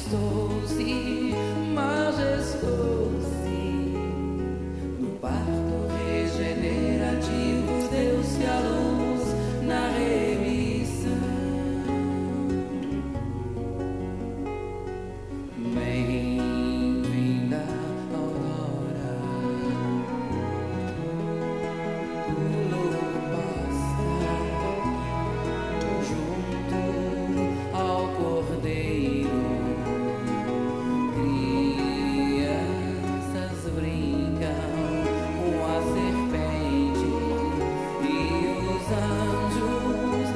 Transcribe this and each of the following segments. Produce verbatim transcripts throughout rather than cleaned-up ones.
majestosi, majestosi. No parto regenerativo deu-se a luz na remissão. Bem-vinda, aurora. O lobo passa junto ao cordeiro. Crianças brincam com a serpente e os anjos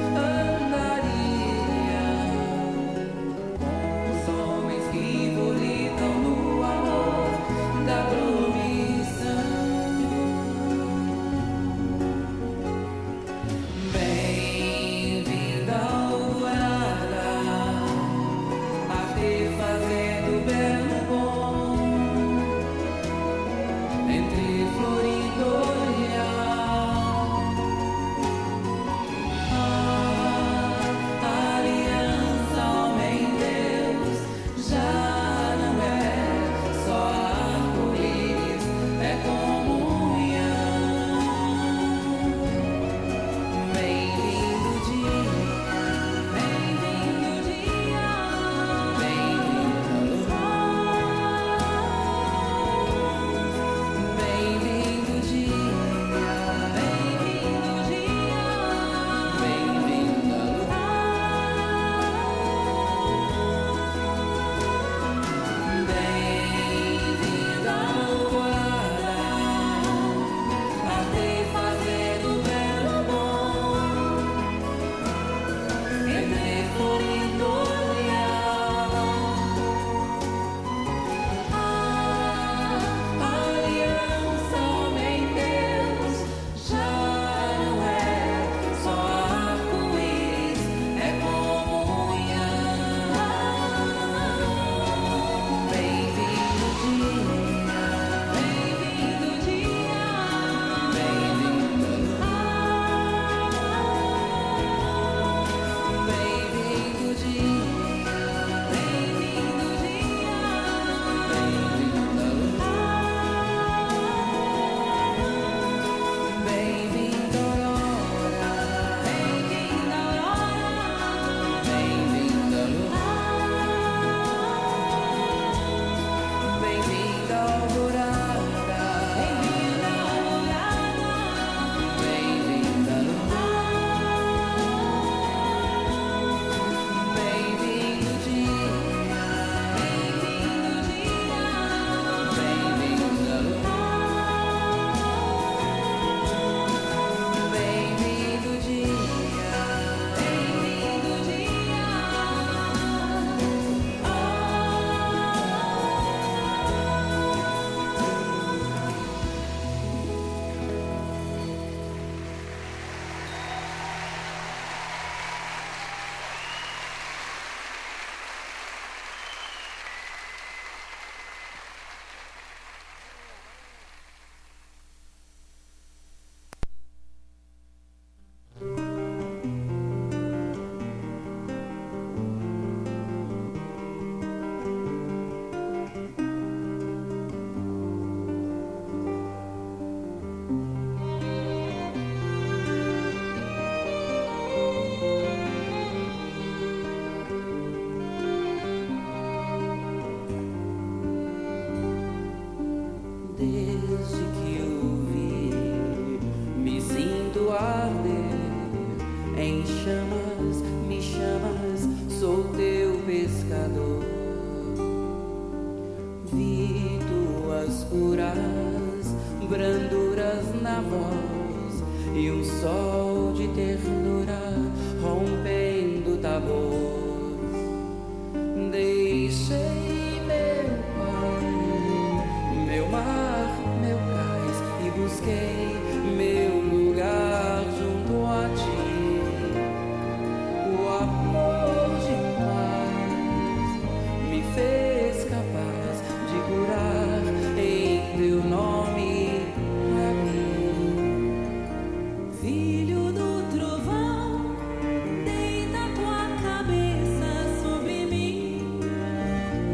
andariam com os homens que volitam no amor da promissão. Bem-vinda, alvorada, a te fazendo belo bom, entre florido olhar. A aliança, homem-deus, já não é só arco-íris, é comunhão. Bem-vindo dia, bem-vindo dia, bem-vindo luz, bem-vindo dia, bem-vindo dia, bem-vindo luz, bem-vinda alvorada, a te fazer o belo bom, entre florido olhar. A aliança, homem-deus, já não é só arco-íris, é comunhão. Bem-vindo dia, bem-vindo dia, bem-vindo luz, bem-vindo dia, bem-vindo dia, bem-vinda luz, bem-vinda aurora, bem-vinda aurora, bem-vinda luz, bem-vinda alvorada, bem-vinda alvorada, bem-vinda luz, bem-vindo dia, bem-vindo dia, bem-vinda luz, bem-vindo dia, bem-vindo dia. Desde que o vi, me sinto arder em chamas, me chamas, sou teu pescador. Vi tuas puras branduras na voz e um sol de ternura rompendo Tabor. Deixei meu pai, meu mar, meu cais e busquei meu lugar junto a ti. O amor de paz me fez capaz de curar em teu nome a mim. Filho do trovão, deita tua cabeça sobre mim.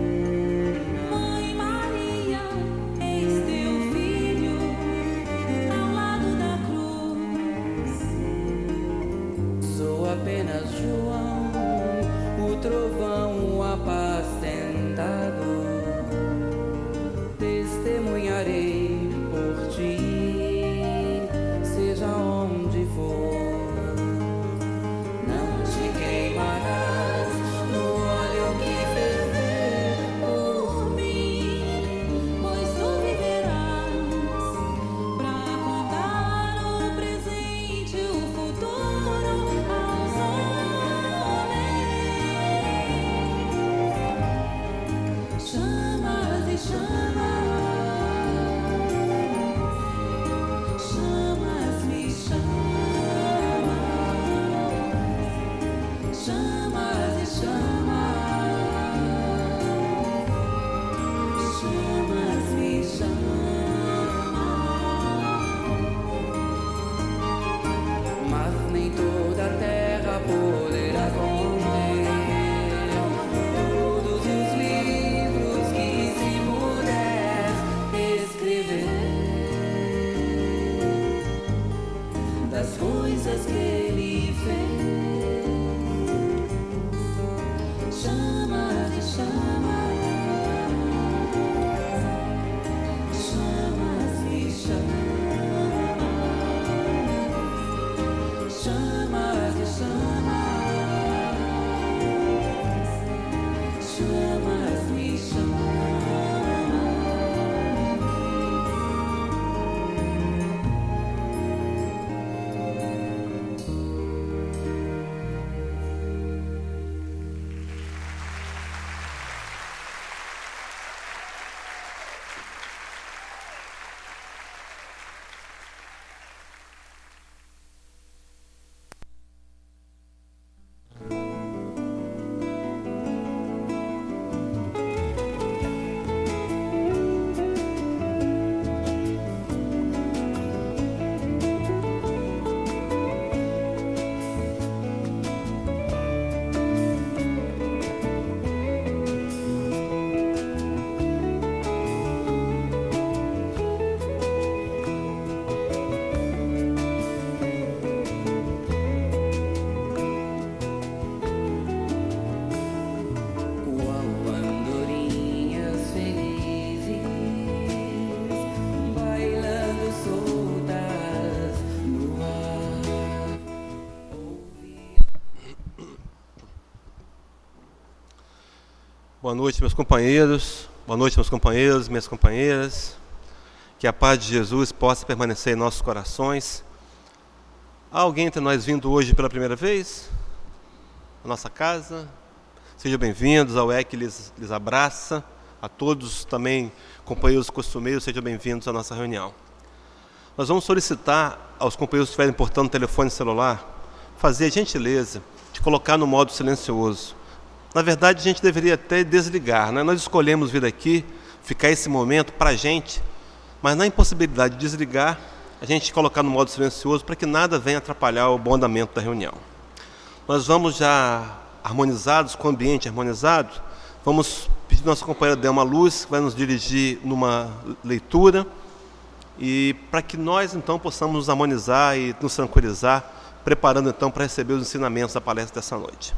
Boa noite, meus companheiros. Boa noite, meus companheiros, minhas companheiras. Que a paz de Jesus possa permanecer em nossos corações. Há alguém entre nós vindo hoje pela primeira vez? A nossa casa? Sejam bem-vindos ao E C que lhes, lhes abraça. A todos também, companheiros costumeiros, sejam bem-vindos à nossa reunião. Nós vamos solicitar aos companheiros que estiverem portando o telefone celular, fazer a gentileza de colocar no modo silencioso. Na verdade, a gente deveria até desligar, né? Nós escolhemos vir aqui, ficar esse momento para a gente, mas na impossibilidade de desligar, a gente colocar no modo silencioso para que nada venha atrapalhar o bom andamento da reunião. Nós vamos já harmonizados, com o ambiente harmonizado, vamos pedir nossa companheira Delma Luz, que vai nos dirigir numa leitura, e para que nós então possamos nos harmonizar e nos tranquilizar, preparando então para receber os ensinamentos da palestra dessa noite.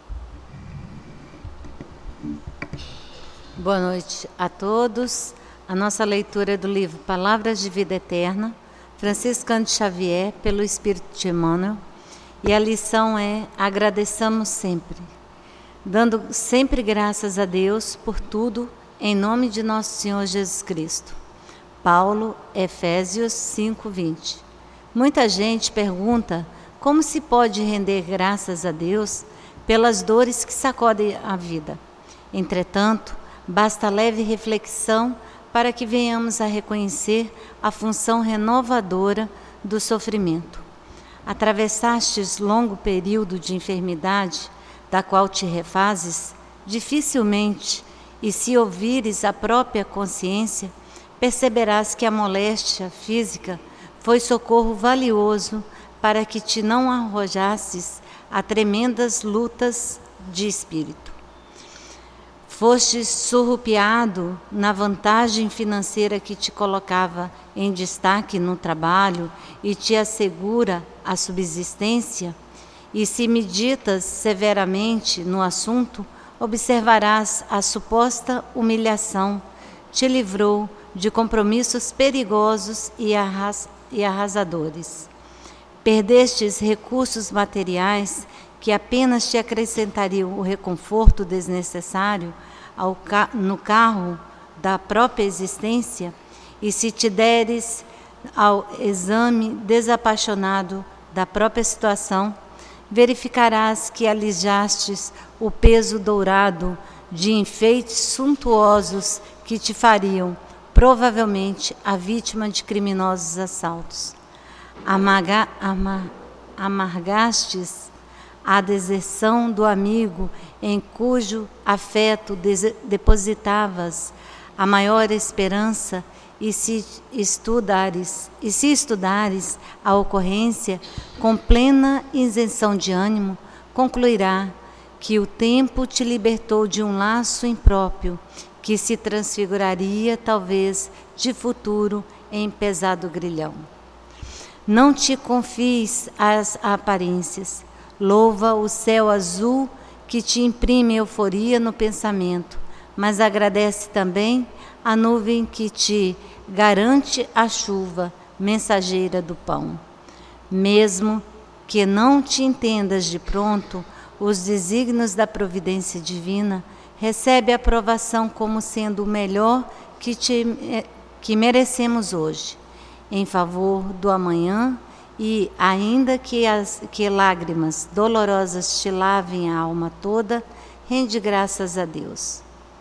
Boa noite a todos. A nossa leitura é do livro Palavras de Vida Eterna, Franciscano de Xavier, pelo Espírito de Emmanuel, e a lição é: agradeçamos sempre, dando sempre graças a Deus por tudo, em nome de nosso Senhor Jesus Cristo. Paulo, Efésios cinco, vinte. Muita gente pergunta como se pode render graças a Deus pelas dores que sacodem a vida. Entretanto, basta leve reflexão para que venhamos a reconhecer a função renovadora do sofrimento. Atravessastes longo período de enfermidade, da qual te refazes, dificilmente, e se ouvires a própria consciência, perceberás que a moléstia física foi socorro valioso para que te não arrojasses a tremendas lutas de espírito. Fostes surrupiado na vantagem financeira que te colocava em destaque no trabalho e te assegura a subsistência, e se meditas severamente no assunto, observarás a suposta humilhação te livrou de compromissos perigosos e, arras- e arrasadores. Perdestes recursos materiais que apenas te acrescentariam o reconforto desnecessário ao ca- no carro da própria existência, e se te deres ao exame desapaixonado da própria situação, verificarás que alijastes o peso dourado de enfeites suntuosos que te fariam, provavelmente, a vítima de criminosos assaltos. Amarga- ama- amargastes a deserção do amigo em cujo afeto des- depositavas a maior esperança, e se estudares, e se estudares a ocorrência com plena isenção de ânimo, concluirá que o tempo te libertou de um laço impróprio, que se transfiguraria, talvez, de futuro em pesado grilhão. Não te confies às aparências. Louva o céu azul que te imprime euforia no pensamento, mas agradece também a nuvem que te garante a chuva, mensageira do pão. Mesmo que não te entendas de pronto os desígnios da providência divina, recebe a aprovação como sendo o melhor que, te, que merecemos hoje, em favor do amanhã, e ainda que as que lágrimas dolorosas te lavem a alma toda, rende graças a Deus.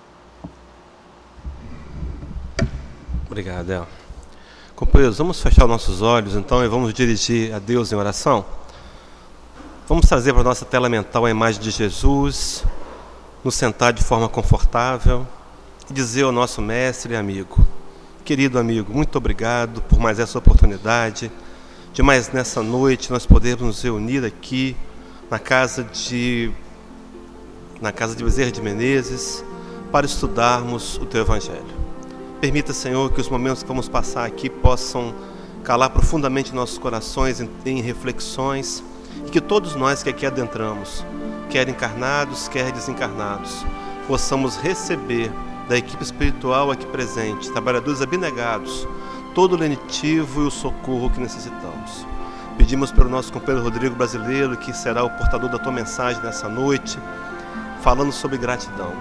Obrigado, El. Companheiros, vamos fechar nossos olhos então e vamos dirigir a Deus em oração. Vamos trazer para a nossa tela mental a imagem de Jesus, nos sentar de forma confortável e dizer ao nosso mestre e amigo: querido amigo, muito obrigado por mais essa oportunidade de mais nessa noite nós podermos nos reunir aqui na casa de na casa de Bezerra de Menezes para estudarmos o Teu Evangelho. Permita, Senhor, que os momentos que vamos passar aqui possam calar profundamente nossos corações em, em reflexões, e que todos nós que aqui adentramos, quer encarnados, quer desencarnados, possamos receber da equipe espiritual aqui presente, trabalhadores abnegados, todo o lenitivo e o socorro que necessitamos. Pedimos pelo nosso companheiro Rodrigo Brasileiro, que será o portador da Tua mensagem nessa noite, falando sobre gratidão.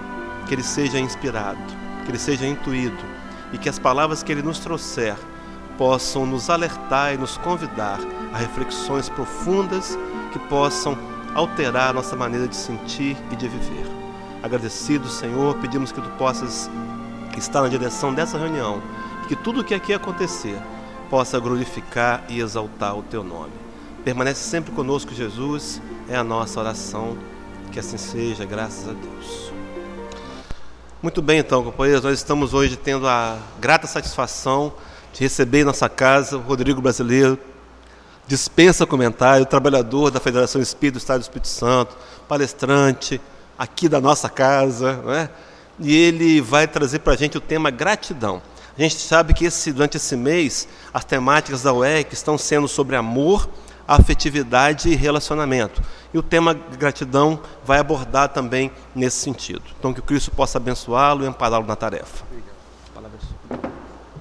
que ele seja inspirado, que ele seja intuído e que as palavras que ele nos trouxer possam nos alertar e nos convidar a reflexões profundas que possam alterar a nossa maneira de sentir e de viver. Agradecido, Senhor, pedimos que Tu possas estar na direção dessa reunião e que tudo o que aqui acontecer possa glorificar e exaltar o Teu nome. Permanece sempre conosco, Jesus, é a nossa oração, que assim seja, graças a Deus. Muito bem, então, companheiros, nós estamos hoje tendo a grata satisfação de receber em nossa casa o Rodrigo Brasileiro, dispensa comentário, trabalhador da Federação Espírita do Estado do Espírito Santo, palestrante aqui da nossa casa, não é? E ele vai trazer para a gente o tema gratidão. A gente sabe que esse, durante esse mês, as temáticas da U E R estão sendo sobre amor, afetividade e relacionamento. E o tema gratidão vai abordar também nesse sentido. Então, que o Cristo possa abençoá-lo e ampará-lo na tarefa. Obrigado. Palavra sua.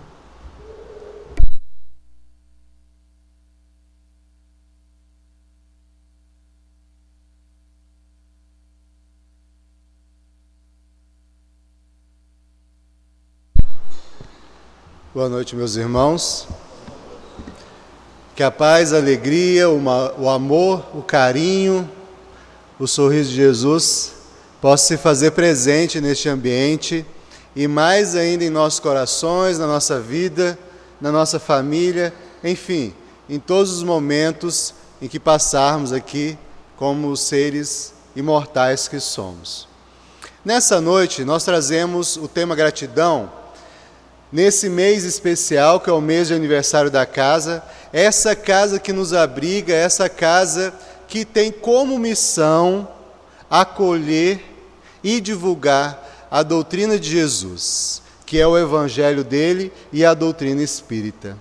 Boa noite, meus irmãos. Que a paz, a alegria, o amor, o carinho, o sorriso de Jesus possa se fazer presente neste ambiente e mais ainda em nossos corações, na nossa vida, na nossa família, enfim, em todos os momentos em que passarmos aqui como seres imortais que somos. Nessa noite, nós trazemos o tema gratidão. Nesse mês especial, que é o mês de aniversário da casa, essa casa que nos abriga, essa casa que tem como missão acolher e divulgar a doutrina de Jesus, que é o evangelho dele e a doutrina espírita.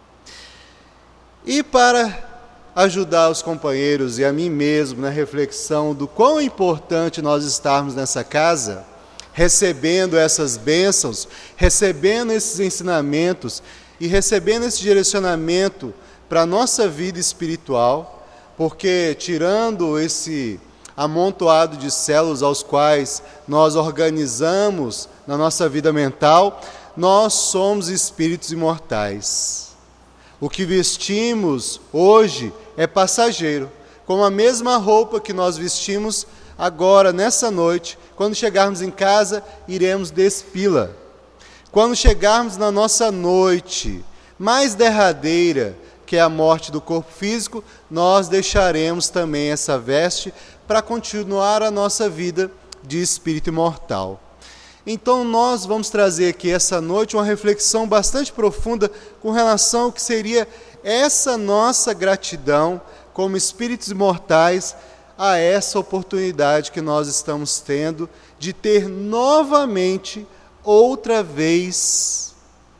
E para ajudar os companheiros e a mim mesmo na reflexão do quão importante nós estarmos nessa casa, recebendo essas bênçãos, recebendo esses ensinamentos e recebendo esse direcionamento para a nossa vida espiritual, porque tirando esse amontoado de células aos quais nós organizamos na nossa vida mental, nós somos espíritos imortais. O que vestimos hoje é passageiro, como a mesma roupa que nós vestimos agora, nessa noite. Quando chegarmos em casa, iremos despí-la. Quando chegarmos na nossa noite mais derradeira, que é a morte do corpo físico, nós deixaremos também essa veste para continuar a nossa vida de espírito imortal. Então nós vamos trazer aqui essa noite uma reflexão bastante profunda com relação ao que seria essa nossa gratidão como espíritos imortais a essa oportunidade que nós estamos tendo de ter novamente, outra vez,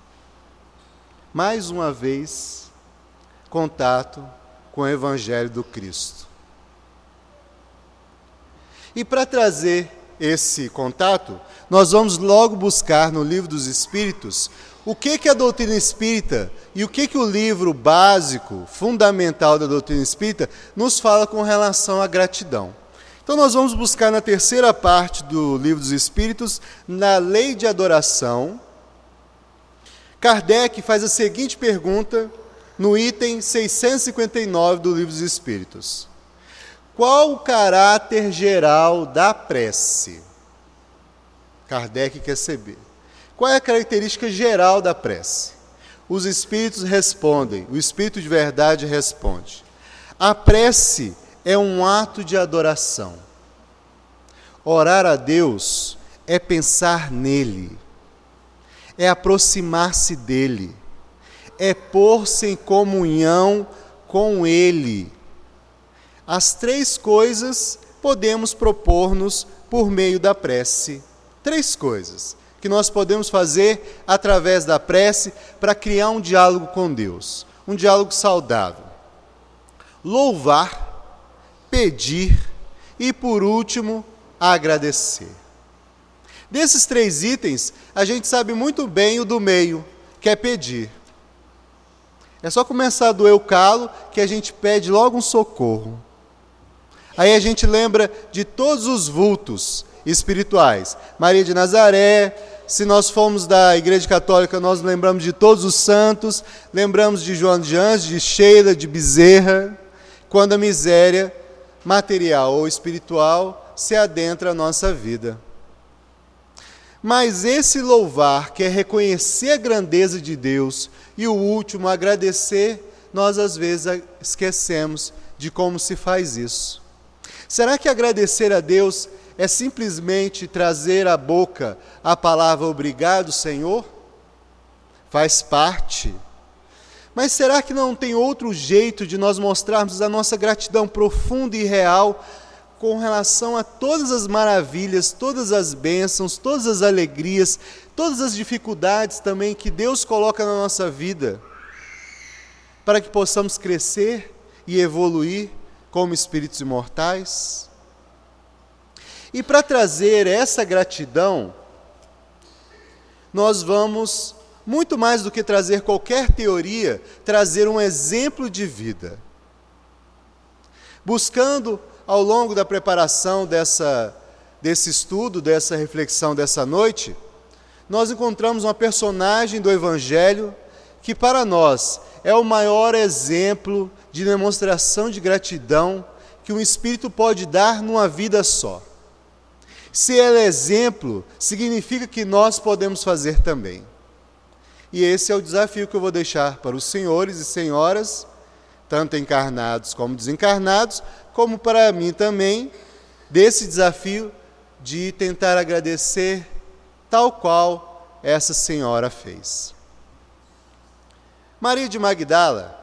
mais uma vez, contato com o Evangelho do Cristo. E para trazer esse contato, nós vamos logo buscar no Livro dos Espíritos o que, que é a doutrina espírita e o que, que o livro básico, fundamental da doutrina espírita, nos fala com relação à gratidão. Então nós vamos buscar na terceira parte do Livro dos Espíritos, na lei de adoração. Kardec faz a seguinte pergunta no item seiscentos e cinquenta e nove do Livro dos Espíritos. Qual o caráter geral da prece? Kardec quer saber. Qual é a característica geral da prece? Os espíritos respondem, o espírito de verdade responde. A prece é um ato de adoração. Orar a Deus é pensar nele, é aproximar-se dele, é pôr-se em comunhão com ele. As três coisas podemos propor-nos por meio da prece. Três coisas que nós podemos fazer através da prece para criar um diálogo com Deus, um diálogo saudável. Louvar, pedir e, por último, agradecer. Desses três itens, a gente sabe muito bem o do meio, que é pedir. É só começar a doer o calo que a gente pede logo um socorro. Aí a gente lembra de todos os vultos espirituais. Maria de Nazaré, se nós formos da Igreja Católica, nós lembramos de todos os santos, lembramos de João de Anjos, de Sheila, de Bezerra, quando a miséria material ou espiritual se adentra à nossa vida. Mas esse louvar, que é reconhecer a grandeza de Deus, e o último, agradecer, nós às vezes esquecemos de como se faz isso. Será que agradecer a Deus é simplesmente trazer à boca a palavra obrigado, Senhor? Faz parte. Mas será que não tem outro jeito de nós mostrarmos a nossa gratidão profunda e real com relação a todas as maravilhas, todas as bênçãos, todas as alegrias, todas as dificuldades também que Deus coloca na nossa vida, para que possamos crescer e evoluir como espíritos imortais? E para trazer essa gratidão, nós vamos, muito mais do que trazer qualquer teoria, trazer um exemplo de vida. Buscando, ao longo da preparação dessa, desse estudo, dessa reflexão dessa noite, nós encontramos uma personagem do Evangelho que para nós é o maior exemplo de demonstração de gratidão que um espírito pode dar numa vida só. Se ela é exemplo, significa que nós podemos fazer também. E esse é o desafio que eu vou deixar para os senhores e senhoras, tanto encarnados como desencarnados, como para mim também, desse desafio de tentar agradecer tal qual essa senhora fez. Maria de Magdala,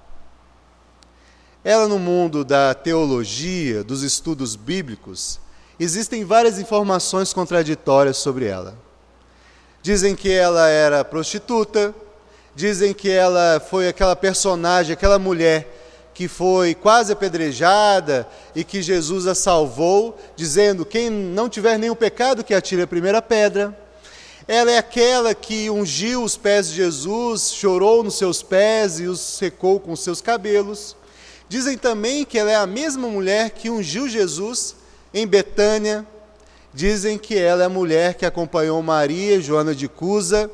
ela no mundo da teologia, dos estudos bíblicos, existem várias informações contraditórias sobre ela. Dizem que ela era prostituta, dizem que ela foi aquela personagem, aquela mulher que foi quase apedrejada e que Jesus a salvou, dizendo: quem não tiver nenhum pecado que atire a primeira pedra. Ela é aquela que ungiu os pés de Jesus, chorou nos seus pés e os secou com os seus cabelos. Dizem também que ela é a mesma mulher que ungiu Jesus em Betânia. Dizem que ela é a mulher que acompanhou Maria, Joana de Cusa,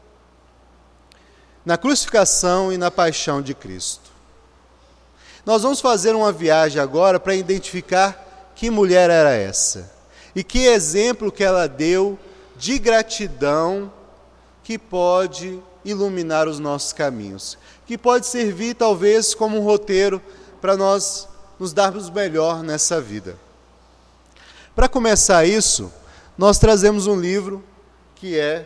na crucificação e na paixão de Cristo. Nós vamos fazer uma viagem agora para identificar que mulher era essa e que exemplo que ela deu de gratidão que pode iluminar os nossos caminhos, que pode servir talvez como um roteiro para nós nos darmos melhor nessa vida. Para começar isso, nós trazemos um livro que é,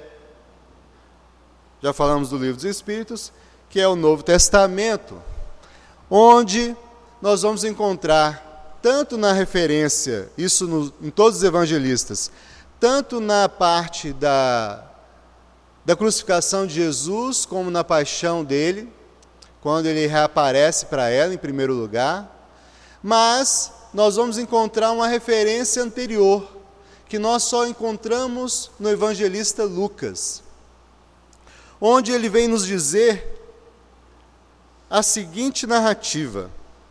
já falamos do Livro dos Espíritos, que é o Novo Testamento, onde nós vamos encontrar, tanto na referência, isso no, em todos os evangelistas, tanto na parte da, da crucificação de Jesus, como na paixão dele, quando ele reaparece para ela em primeiro lugar, mas nós vamos encontrar uma referência anterior, que nós só encontramos no evangelista Lucas, onde ele vem nos dizer a seguinte narrativa,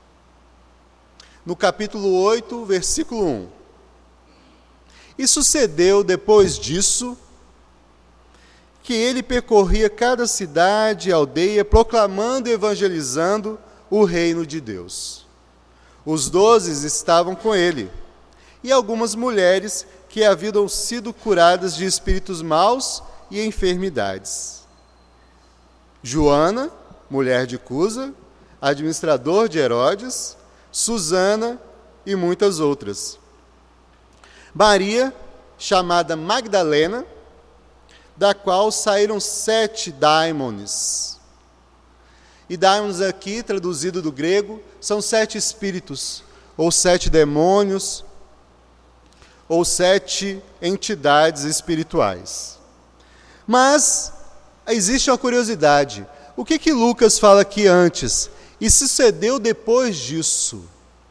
no capítulo oito, versículo um. E sucedeu depois disso, que ele percorria cada cidade e aldeia, proclamando e evangelizando o reino de Deus. Os doze estavam com ele, e algumas mulheres que haviam sido curadas de espíritos maus e enfermidades. Joana, mulher de Cusa, administrador de Herodes, Susana e muitas outras. Maria, chamada Magdalena, da qual saíram sete daimones. E daimones aqui, traduzido do grego, são sete espíritos, ou sete demônios, ou sete entidades espirituais. Mas existe uma curiosidade. O que que Lucas fala aqui antes? E sucedeu depois disso.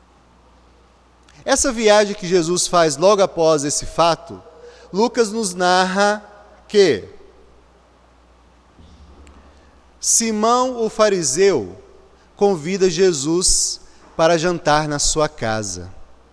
Essa viagem que Jesus faz logo após esse fato, Lucas nos narra que Simão, o fariseu, convida Jesus para jantar na sua casa.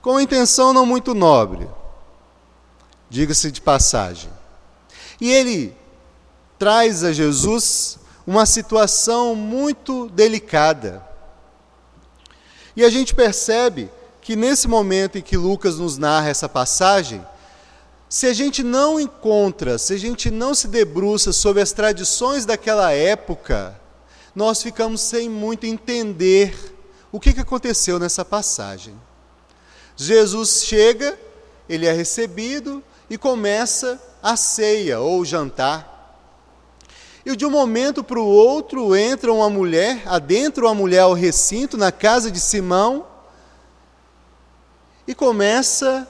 com uma intenção não muito nobre, diga-se de passagem. E ele traz a Jesus uma situação muito delicada. E a gente percebe que nesse momento em que Lucas nos narra essa passagem, se a gente não encontra, se a gente não se debruça sobre as tradições daquela época, nós ficamos sem muito entender o que aconteceu nessa passagem. Jesus chega, ele é recebido e começa a ceia ou o jantar. E de um momento para o outro entra uma mulher, adentra uma mulher ao recinto, na casa de Simão, e começa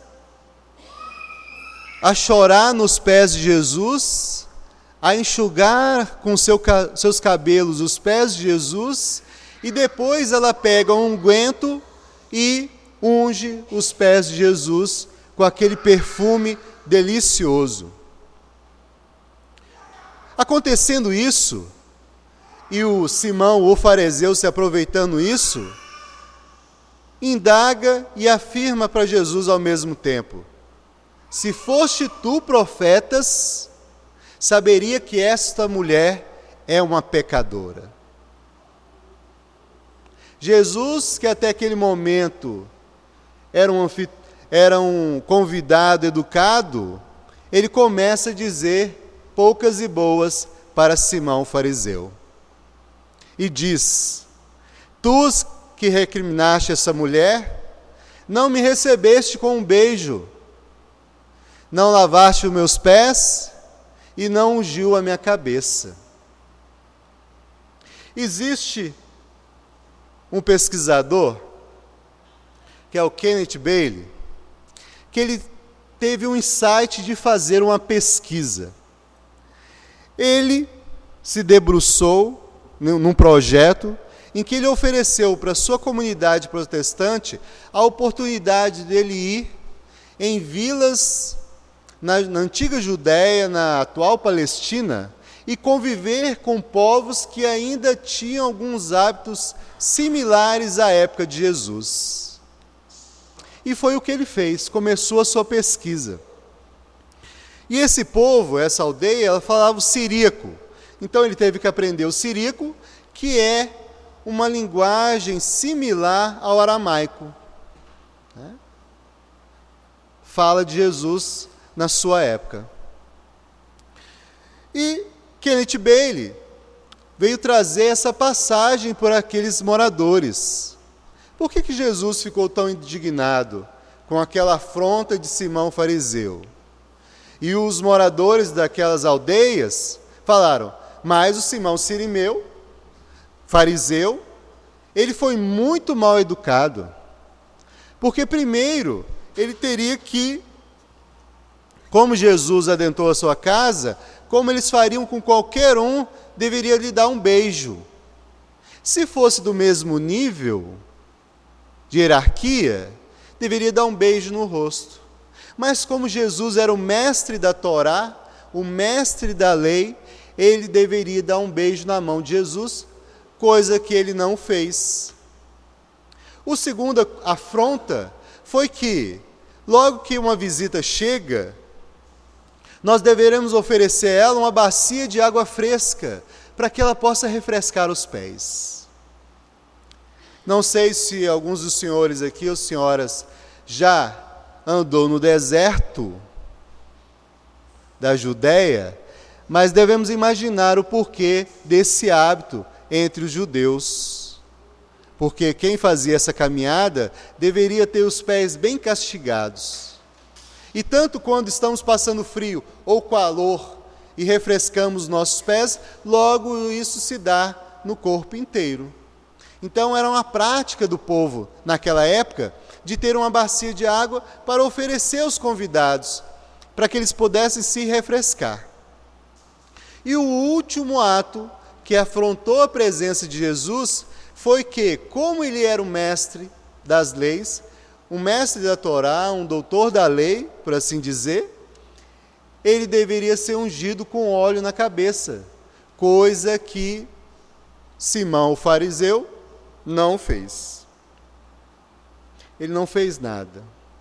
a chorar nos pés de Jesus, a enxugar com seu, seus cabelos os pés de Jesus, e depois ela pega um unguento e unge os pés de Jesus com aquele perfume delicioso. Acontecendo isso, e o Simão, o fariseu, se aproveitando isso, indaga e afirma para Jesus ao mesmo tempo: se foste tu profetas, saberia que esta mulher é uma pecadora. Jesus, que até aquele momento era um, era um convidado educado, ele começa a dizer poucas e boas para Simão fariseu. E diz: tu que recriminaste essa mulher, não me recebeste com um beijo, não lavaste os meus pés e não ungiu a minha cabeça. Existe um pesquisador, que é o Kenneth Bailey, que ele teve um insight de fazer uma pesquisa. Ele se debruçou num projeto em que ele ofereceu para a sua comunidade protestante a oportunidade dele ir em vilas na, na antiga Judéia, na atual Palestina, e conviver com povos que ainda tinham alguns hábitos similares à época de Jesus. E foi o que ele fez, começou a sua pesquisa. E esse povo, essa aldeia, ela falava o siríaco. Então ele teve que aprender o siríaco, que é uma linguagem similar ao aramaico. Né? Fala de Jesus na sua época. E Kenneth Bailey veio trazer essa passagem por aqueles moradores. Por que que Jesus ficou tão indignado com aquela afronta de Simão fariseu? E os moradores daquelas aldeias falaram: mas o Simão sirimeu, fariseu, ele foi muito mal educado. Porque primeiro, ele teria que, como Jesus adentrou a sua casa, como eles fariam com qualquer um, deveria lhe dar um beijo. Se fosse do mesmo nível de hierarquia, deveria dar um beijo no rosto. Mas como Jesus era o mestre da Torá, o mestre da lei, ele deveria dar um beijo na mão de Jesus, coisa que ele não fez. O segundo afronta foi que, logo que uma visita chega, nós deveremos oferecer a ela uma bacia de água fresca, para que ela possa refrescar os pés. Não sei se alguns dos senhores aqui, ou senhoras, já andou no deserto da Judéia, mas devemos imaginar o porquê desse hábito entre os judeus. Porque quem fazia essa caminhada deveria ter os pés bem castigados. E tanto quando estamos passando frio ou calor e refrescamos nossos pés, logo isso se dá no corpo inteiro. Então era uma prática do povo naquela época de ter uma bacia de água para oferecer aos convidados, para que eles pudessem se refrescar. E o último ato que afrontou a presença de Jesus foi que, como ele era o mestre das leis, um mestre da Torá, um doutor da lei, por assim dizer, ele deveria ser ungido com óleo na cabeça, coisa que Simão, o fariseu, não fez. Ele não fez nada.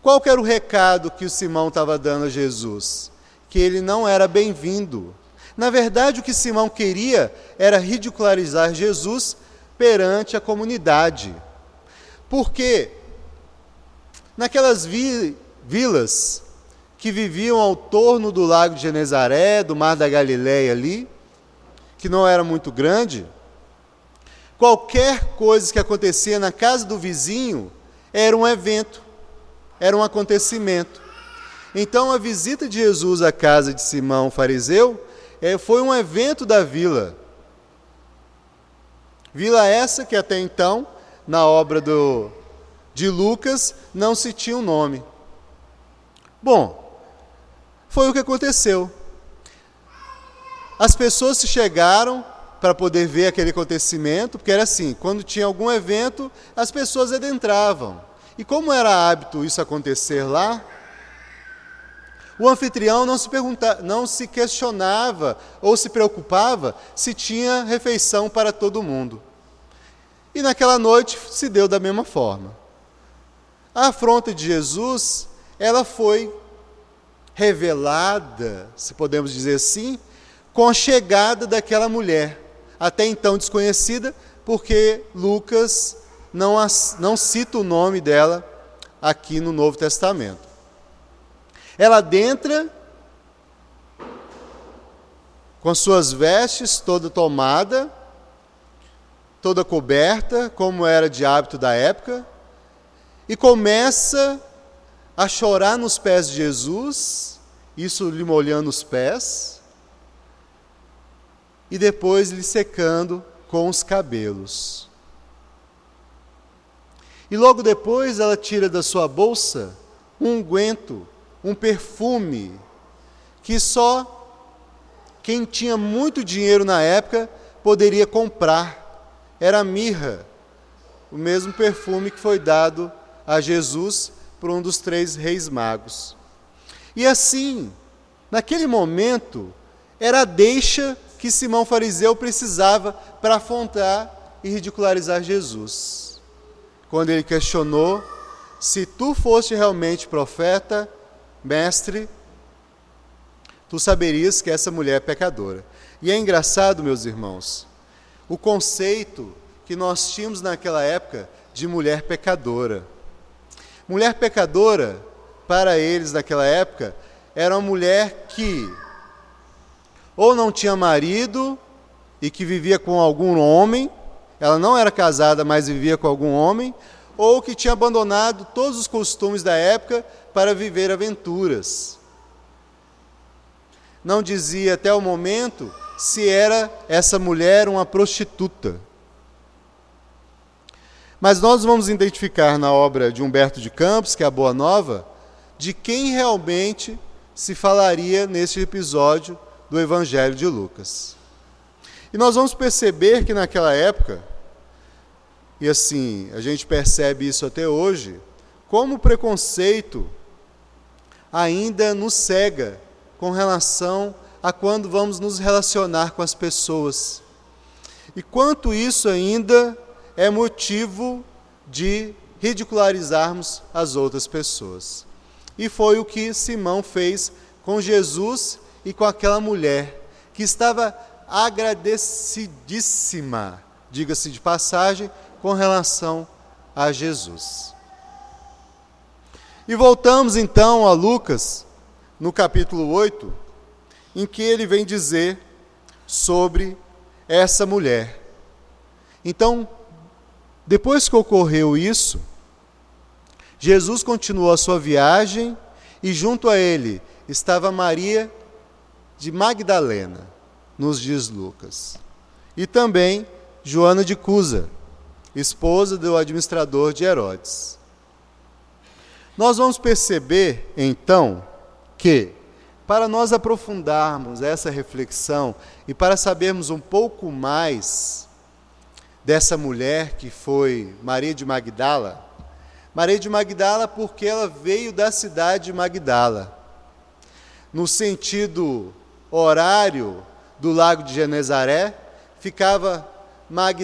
Qual que era o recado que o Simão estava dando a Jesus? Que ele não era bem-vindo. Na verdade, o que Simão queria era ridicularizar Jesus perante a comunidade. Porque naquelas vi- vilas que viviam ao torno do lago de Genezaré, do mar da Galileia ali, que não era muito grande, qualquer coisa que acontecia na casa do vizinho era um evento, era um acontecimento. Então a visita de Jesus à casa de Simão, fariseu, foi um evento da vila. Vila essa que até então, na obra do, de Lucas, não se tinha um nome. Bom, foi o que aconteceu. As pessoas se chegaram para poder ver aquele acontecimento, porque era assim, quando tinha algum evento, as pessoas adentravam. E como era hábito isso acontecer lá, o anfitrião não se, pergunta, não se questionava ou se preocupava se tinha refeição para todo mundo. E naquela noite se deu da mesma forma. A afronta de Jesus, ela foi revelada, se podemos dizer assim, com a chegada daquela mulher, até então desconhecida, porque Lucas não, as, não cita o nome dela aqui no Novo Testamento. Ela adentra com suas vestes toda tomada, toda coberta, como era de hábito da época, e começa a chorar nos pés de Jesus, isso lhe molhando os pés, e depois lhe secando com os cabelos. E logo depois ela tira da sua bolsa um unguento, um perfume, que só quem tinha muito dinheiro na época poderia comprar. Era a mirra, o mesmo perfume que foi dado a Jesus por um dos três reis magos. E assim, naquele momento, era a deixa que Simão fariseu precisava para afrontar e ridicularizar Jesus. Quando ele questionou, se tu foste realmente profeta, mestre, tu saberias que essa mulher é pecadora. E é engraçado, meus irmãos, o conceito que nós tínhamos naquela época de mulher pecadora. Mulher pecadora, para eles naquela época, era uma mulher que ou não tinha marido e que vivia com algum homem, ela não era casada, mas vivia com algum homem, ou que tinha abandonado todos os costumes da época para viver aventuras. Não dizia até o momento se era essa mulher uma prostituta. Mas nós vamos identificar na obra de Humberto de Campos, que é a Boa Nova, de quem realmente se falaria neste episódio do Evangelho de Lucas. E nós vamos perceber que naquela época, e assim, a gente percebe isso até hoje, como o preconceito ainda nos cega com relação a quando vamos nos relacionar com as pessoas. E quanto isso ainda é motivo de ridicularizarmos as outras pessoas. E foi o que Simão fez com Jesus e com aquela mulher, que estava agradecidíssima, diga-se de passagem, com relação a Jesus. E voltamos então a Lucas, no capítulo oito, em que ele vem dizer sobre essa mulher. Então, depois que ocorreu isso, Jesus continuou a sua viagem e junto a ele estava Maria de Magdalena, nos diz Lucas, e também Joana de Cusa, esposa do administrador de Herodes. Nós vamos perceber, então, que, para nós aprofundarmos essa reflexão e para sabermos um pouco mais dessa mulher que foi Maria de Magdala, Maria de Magdala porque ela veio da cidade de Magdala, no sentido horário do lago de Genezaré, ficava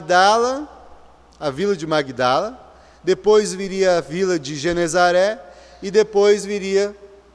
Magdala, a vila de Magdala, depois viria a vila de Genezaré, e depois viria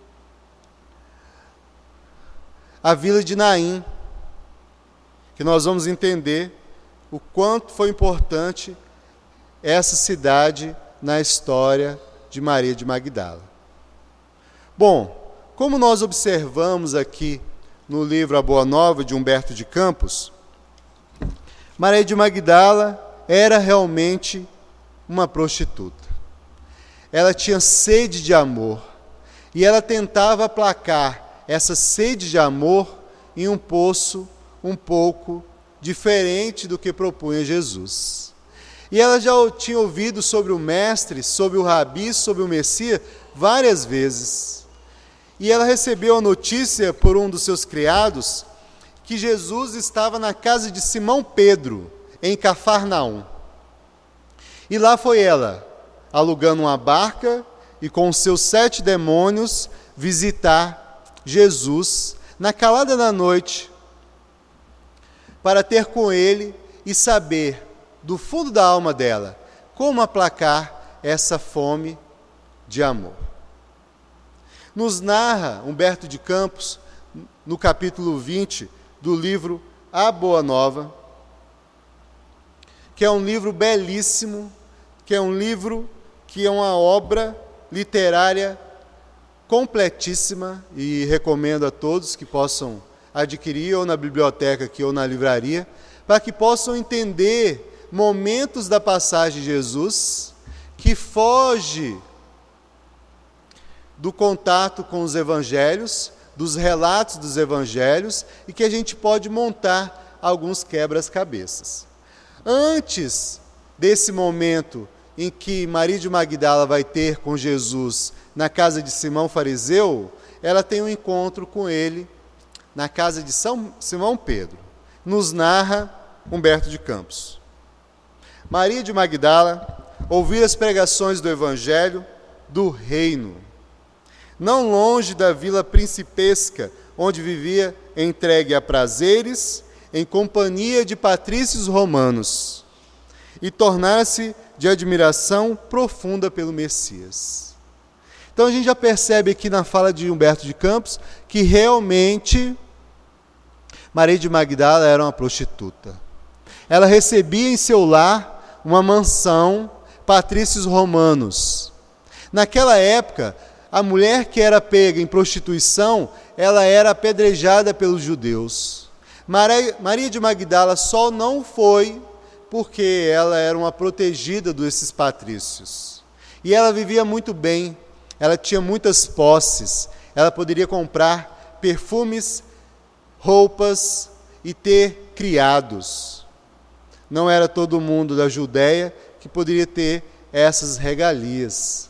a vila de Naim, que nós vamos entender o quanto foi importante essa cidade na história de Maria de Magdala. Bom, como nós observamos aqui no livro A Boa Nova, de Humberto de Campos, Maria de Magdala era realmente uma prostituta. Ela tinha sede de amor, e ela tentava aplacar essa sede de amor em um poço um pouco diferente do que propunha Jesus. E ela já tinha ouvido sobre o Mestre, sobre o Rabi, sobre o Messias, várias vezes. E ela recebeu a notícia por um dos seus criados que Jesus estava na casa de Simão Pedro, em Cafarnaum. E lá foi ela, alugando uma barca e com os seus sete demônios, visitar Jesus na calada da noite, para ter com ele e saber, do fundo da alma dela, como aplacar essa fome de amor. Nos narra Humberto de Campos, no capítulo vinte do livro A Boa Nova, que é um livro belíssimo, que é um livro que é uma obra literária completíssima, e recomendo a todos que possam adquirir ou na biblioteca aqui ou na livraria, para que possam entender momentos da passagem de Jesus que foge do contato com os evangelhos, dos relatos dos evangelhos, e que a gente pode montar alguns quebra-cabeças. Antes desse momento em que Maria de Magdala vai ter com Jesus na casa de Simão Fariseu, ela tem um encontro com ele na casa de São Simão Pedro. Nos narra Humberto de Campos. Maria de Magdala ouvia as pregações do Evangelho do Reino, não longe da vila principesca, onde vivia entregue a prazeres, em companhia de patrícios romanos, e tornar-se de admiração profunda pelo Messias. Então a gente já percebe aqui na fala de Humberto de Campos que realmente Maria de Magdala era uma prostituta. Ela recebia em seu lar uma mansão, patrícios romanos. Naquela época, a mulher que era pega em prostituição, ela era apedrejada pelos judeus. Maria de Magdala só não foi porque ela era uma protegida desses patrícios. E ela vivia muito bem, ela tinha muitas posses, ela poderia comprar perfumes, roupas e ter criados. Não era todo mundo da Judéia que poderia ter essas regalias.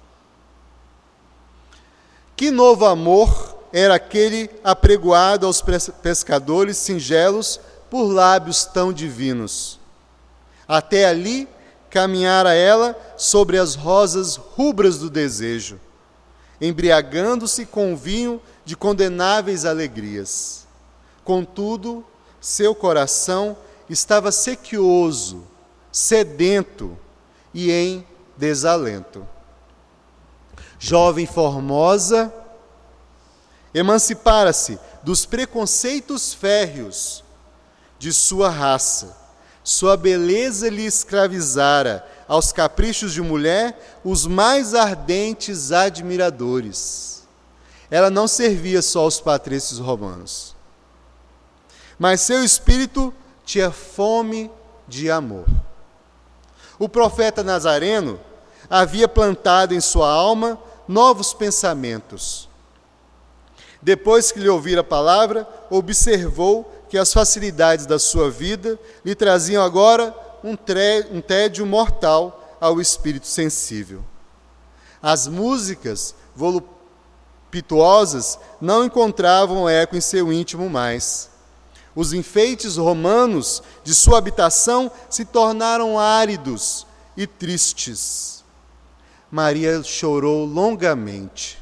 Que novo amor era aquele apregoado aos pescadores singelos por lábios tão divinos. Até ali caminhara ela sobre as rosas rubras do desejo, embriagando-se com o vinho de condenáveis alegrias. Contudo, seu coração estava sequioso, sedento e em desalento. Jovem formosa, emancipara-se dos preconceitos férreos de sua raça. Sua beleza lhe escravizara aos caprichos de mulher os mais ardentes admiradores. Ela não servia só aos patrícios romanos, mas seu espírito tinha fome de amor. O profeta Nazareno havia plantado em sua alma novos pensamentos. Depois que lhe ouvira a palavra, observou que as facilidades da sua vida lhe traziam agora um, tré, um tédio mortal ao espírito sensível. As músicas voluptuosas não encontravam eco em seu íntimo mais. Os enfeites romanos de sua habitação se tornaram áridos e tristes. Maria chorou longamente,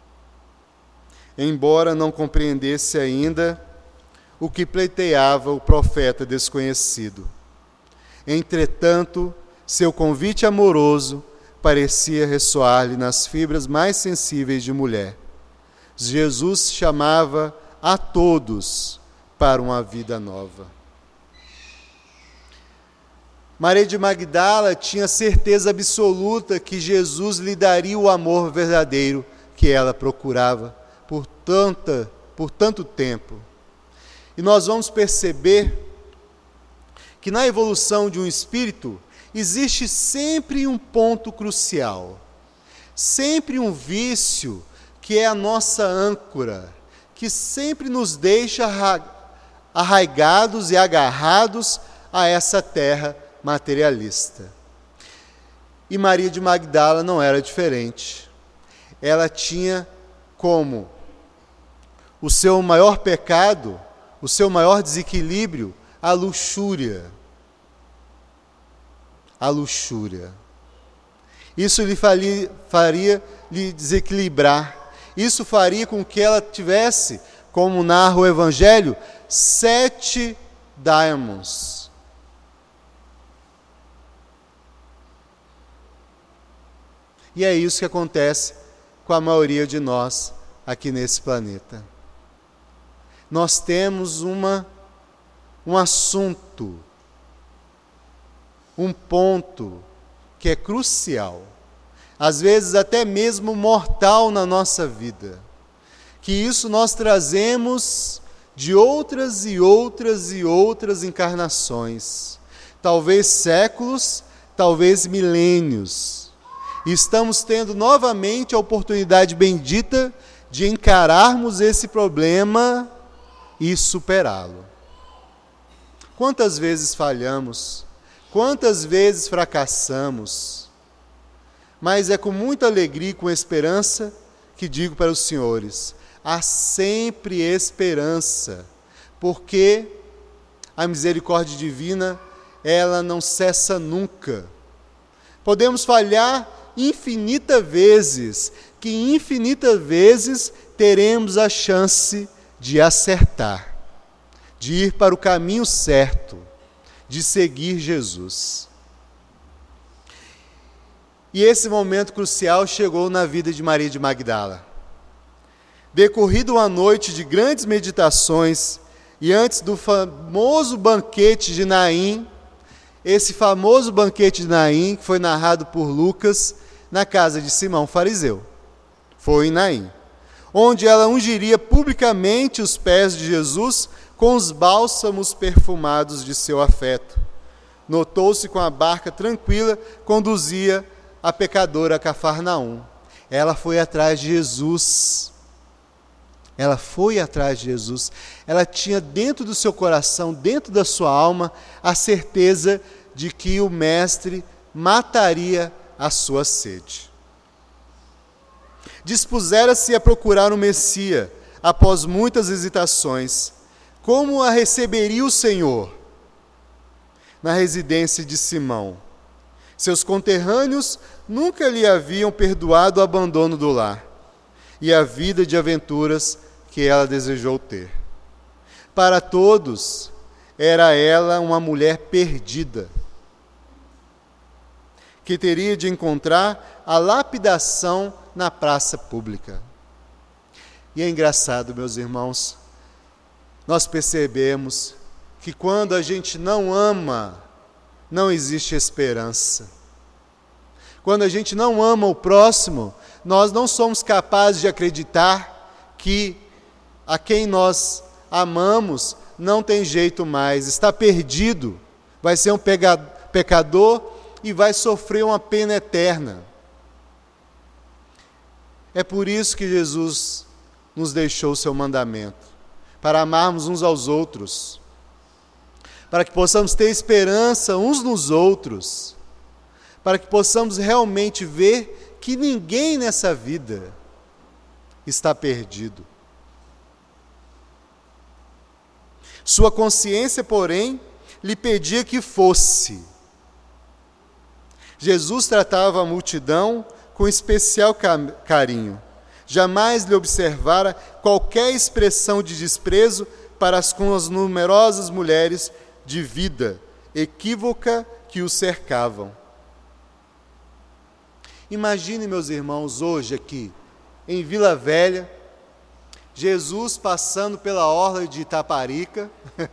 embora não compreendesse ainda o que pleiteava o profeta desconhecido. Entretanto, seu convite amoroso parecia ressoar-lhe nas fibras mais sensíveis de mulher. Jesus chamava a todos para uma vida nova. Maria de Magdala tinha certeza absoluta que Jesus lhe daria o amor verdadeiro que ela procurava por, tanta, por tanto tempo. E nós vamos perceber que na evolução de um espírito existe sempre um ponto crucial, sempre um vício que é a nossa âncora, que sempre nos deixa arraigados e agarrados a essa terra materialista. E Maria de Magdala não era diferente. Ela tinha como o seu maior pecado, o seu maior desequilíbrio, a luxúria. A luxúria. Isso lhe faria, faria lhe desequilibrar. Isso faria com que ela tivesse, como narra o Evangelho, sete diamonds. E é isso que acontece com a maioria de nós aqui nesse planeta. Nós temos uma, um assunto, um ponto que é crucial, às vezes até mesmo mortal na nossa vida, que isso nós trazemos de outras e outras e outras encarnações, talvez séculos, talvez milênios. E estamos tendo novamente a oportunidade bendita de encararmos esse problema e superá-lo. Quantas vezes falhamos, quantas vezes fracassamos, mas é com muita alegria e com esperança que digo para os senhores, há sempre esperança, porque a misericórdia divina, ela não cessa nunca. Podemos falhar infinitas vezes, que infinitas vezes teremos a chance de acertar, de ir para o caminho certo, de seguir Jesus. E esse momento crucial chegou na vida de Maria de Magdala. Decorrido uma noite de grandes meditações e antes do famoso banquete de Naim, esse famoso banquete de Naim, que foi narrado por Lucas, na casa de Simão fariseu, foi em Naim, onde ela ungiria publicamente os pés de Jesus com os bálsamos perfumados de seu afeto. Notou-se com a barca tranquila, conduzia a pecadora a Cafarnaum. Ela foi atrás de Jesus. Ela foi atrás de Jesus. Ela tinha dentro do seu coração, dentro da sua alma, a certeza de que o Mestre mataria a sua sede. Dispusera-se a procurar o Messias, após muitas hesitações. Como a receberia o Senhor? Na residência de Simão. Seus conterrâneos nunca lhe haviam perdoado o abandono do lar e a vida de aventuras que ela desejou ter. Para todos, era ela uma mulher perdida, que teria de encontrar a lapidação na praça pública. E é engraçado, meus irmãos, nós percebemos que quando a gente não ama, não existe esperança. Quando a gente não ama o próximo, nós não somos capazes de acreditar que a quem nós amamos não tem jeito mais, está perdido, vai ser um pecador e vai sofrer uma pena eterna. É por isso que Jesus nos deixou o seu mandamento, para amarmos uns aos outros, para que possamos ter esperança uns nos outros, para que possamos realmente ver que ninguém nessa vida está perdido. Sua consciência, porém, lhe pedia que fosse. Jesus tratava a multidão com especial carinho. Jamais lhe observara qualquer expressão de desprezo para as, com as numerosas mulheres de vida equívoca que o cercavam. Imagine, meus irmãos, hoje aqui, em Vila Velha, Jesus passando pela orla de Itaparica,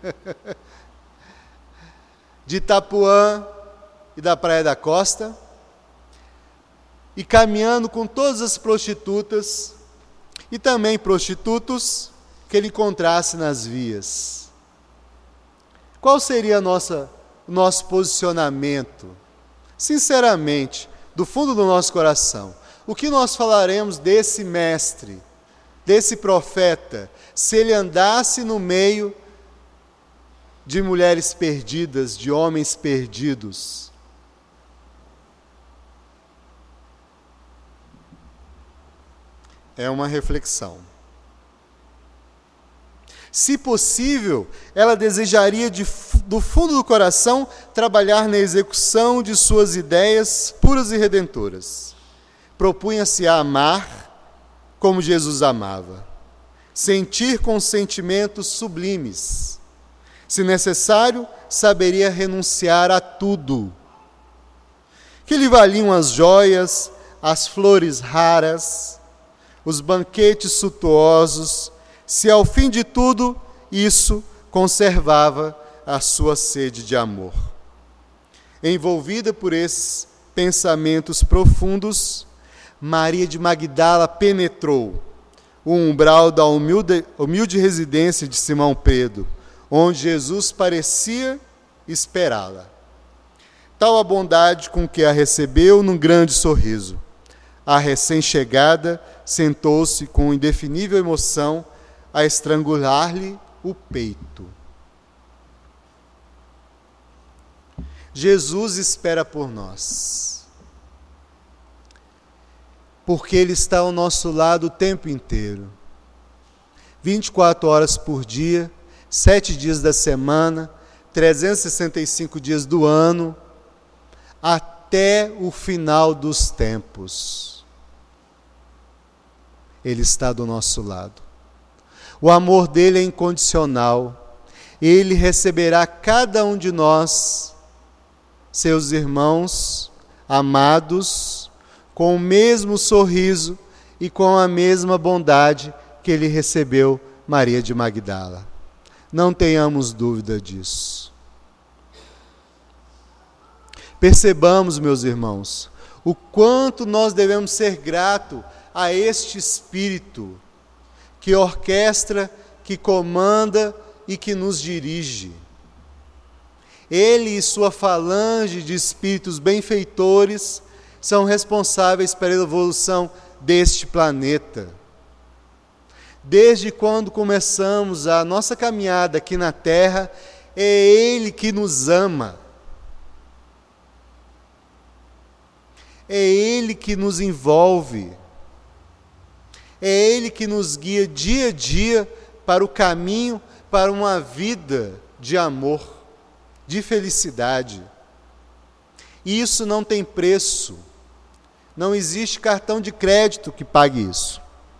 de Itapuã e da Praia da Costa, e caminhando com todas as prostitutas e também prostitutos que ele encontrasse nas vias. Qual seria a nossa, o nosso posicionamento? Sinceramente, do fundo do nosso coração, o que nós falaremos desse mestre, desse profeta, se ele andasse no meio de mulheres perdidas, de homens perdidos? É uma reflexão. Se possível, ela desejaria de, do fundo do coração trabalhar na execução de suas ideias puras e redentoras. Propunha-se a amar como Jesus amava, sentir com sentimentos sublimes. Se necessário, saberia renunciar a tudo. Que lhe valiam as joias, as flores raras, os banquetes suntuosos, se ao fim de tudo isso conservava a sua sede de amor. Envolvida por esses pensamentos profundos, Maria de Magdala penetrou o umbral da humilde, humilde residência de Simão Pedro, onde Jesus parecia esperá-la. Tal a bondade com que a recebeu num grande sorriso. A recém-chegada sentou-se com indefinível emoção a estrangular-lhe o peito. Jesus espera por nós, porque Ele está ao nosso lado o tempo inteiro, vinte e quatro horas por dia, sete dias da semana, trezentos e sessenta e cinco dias do ano, até o final dos tempos. Ele está do nosso lado. O amor dele é incondicional. Ele receberá cada um de nós, seus irmãos amados, com o mesmo sorriso e com a mesma bondade que ele recebeu Maria de Magdala. Não tenhamos dúvida disso. Percebamos, meus irmãos, o quanto nós devemos ser gratos a este Espírito que orquestra, que comanda e que nos dirige. Ele e sua falange de espíritos benfeitores são responsáveis pela evolução deste planeta. Desde quando começamos a nossa caminhada aqui na Terra, é Ele que nos ama. É Ele que nos envolve. É Ele que nos guia dia a dia para o caminho, para uma vida de amor, de felicidade. E isso não tem preço. Não existe cartão de crédito que pague isso.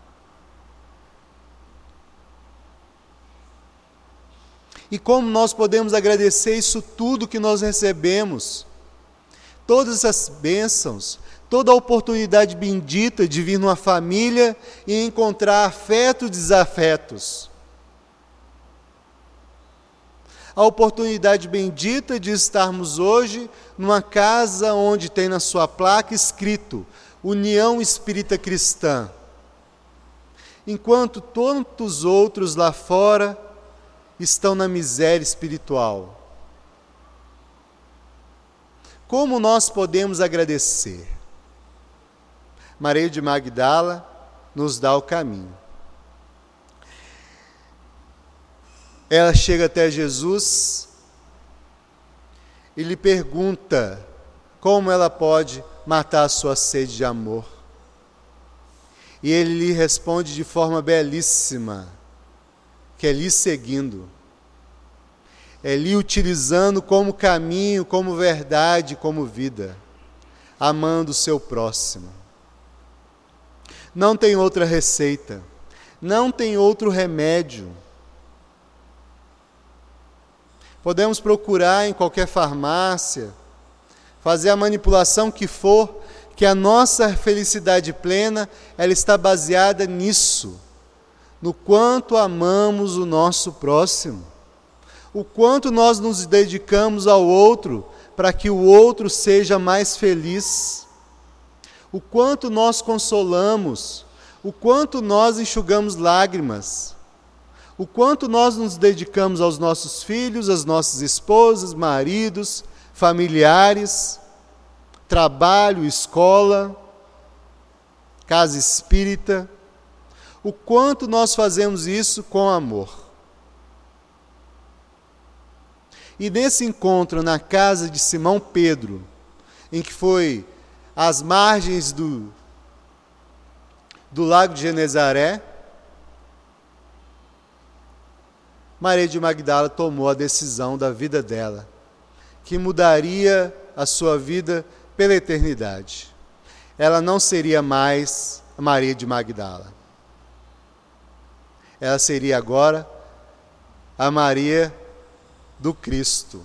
E como nós podemos agradecer isso tudo que nós recebemos? Todas essas bênçãos, toda a oportunidade bendita de vir numa família e encontrar afetos e desafetos. A oportunidade bendita de estarmos hoje numa casa onde tem na sua placa escrito União Espírita Cristã. Enquanto tantos outros lá fora estão na miséria espiritual. Como nós podemos agradecer? Maria de Magdala nos dá o caminho. Ela chega até Jesus e lhe pergunta como ela pode matar a sua sede de amor. E ele lhe responde de forma belíssima, que é lhe seguindo, é lhe utilizando como caminho, como verdade, como vida, amando o seu próximo. Não tem outra receita, não tem outro remédio. Podemos procurar em qualquer farmácia, fazer a manipulação que for, que a nossa felicidade plena, ela está baseada nisso, no quanto amamos o nosso próximo, o quanto nós nos dedicamos ao outro para que o outro seja mais feliz, o quanto nós consolamos, o quanto nós enxugamos lágrimas, o quanto nós nos dedicamos aos nossos filhos, às nossas esposas, maridos, familiares, trabalho, escola, casa espírita, o quanto nós fazemos isso com amor. E nesse encontro na casa de Simão Pedro, em que foi às margens do, do lago de Genezaré, Maria de Magdala tomou a decisão da vida dela, que mudaria a sua vida pela eternidade. Ela não seria mais a Maria de Magdala. Ela seria agora a Maria do Cristo.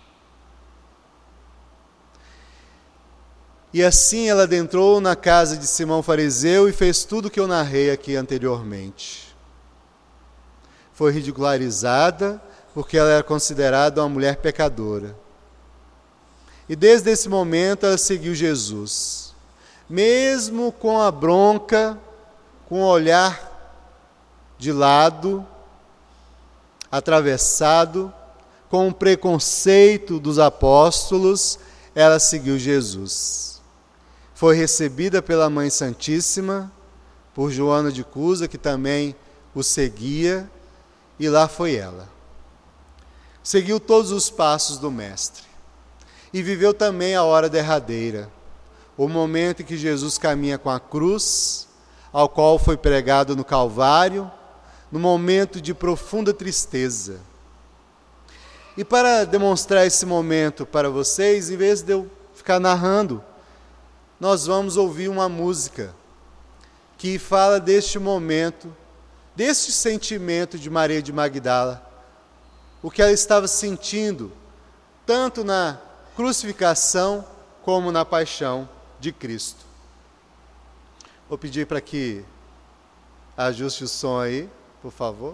E assim ela adentrou na casa de Simão fariseu e fez tudo o que eu narrei aqui anteriormente. Foi ridicularizada porque ela era considerada uma mulher pecadora. E desde esse momento ela seguiu Jesus. Mesmo com a bronca, com o olhar de lado, atravessado, com o preconceito dos apóstolos, ela seguiu Jesus. Foi recebida pela Mãe Santíssima, por Joana de Cusa, que também o seguia, e lá foi ela. Seguiu todos os passos do Mestre. E viveu também a hora derradeira, o momento em que Jesus caminha com a cruz, ao qual foi pregado no Calvário, no momento de profunda tristeza. E para demonstrar esse momento para vocês, em vez de eu ficar narrando, nós vamos ouvir uma música que fala deste momento, deste sentimento de Maria de Magdala, o que ela estava sentindo, tanto na crucificação como na paixão de Cristo. Vou pedir para que ajuste o som aí, por favor.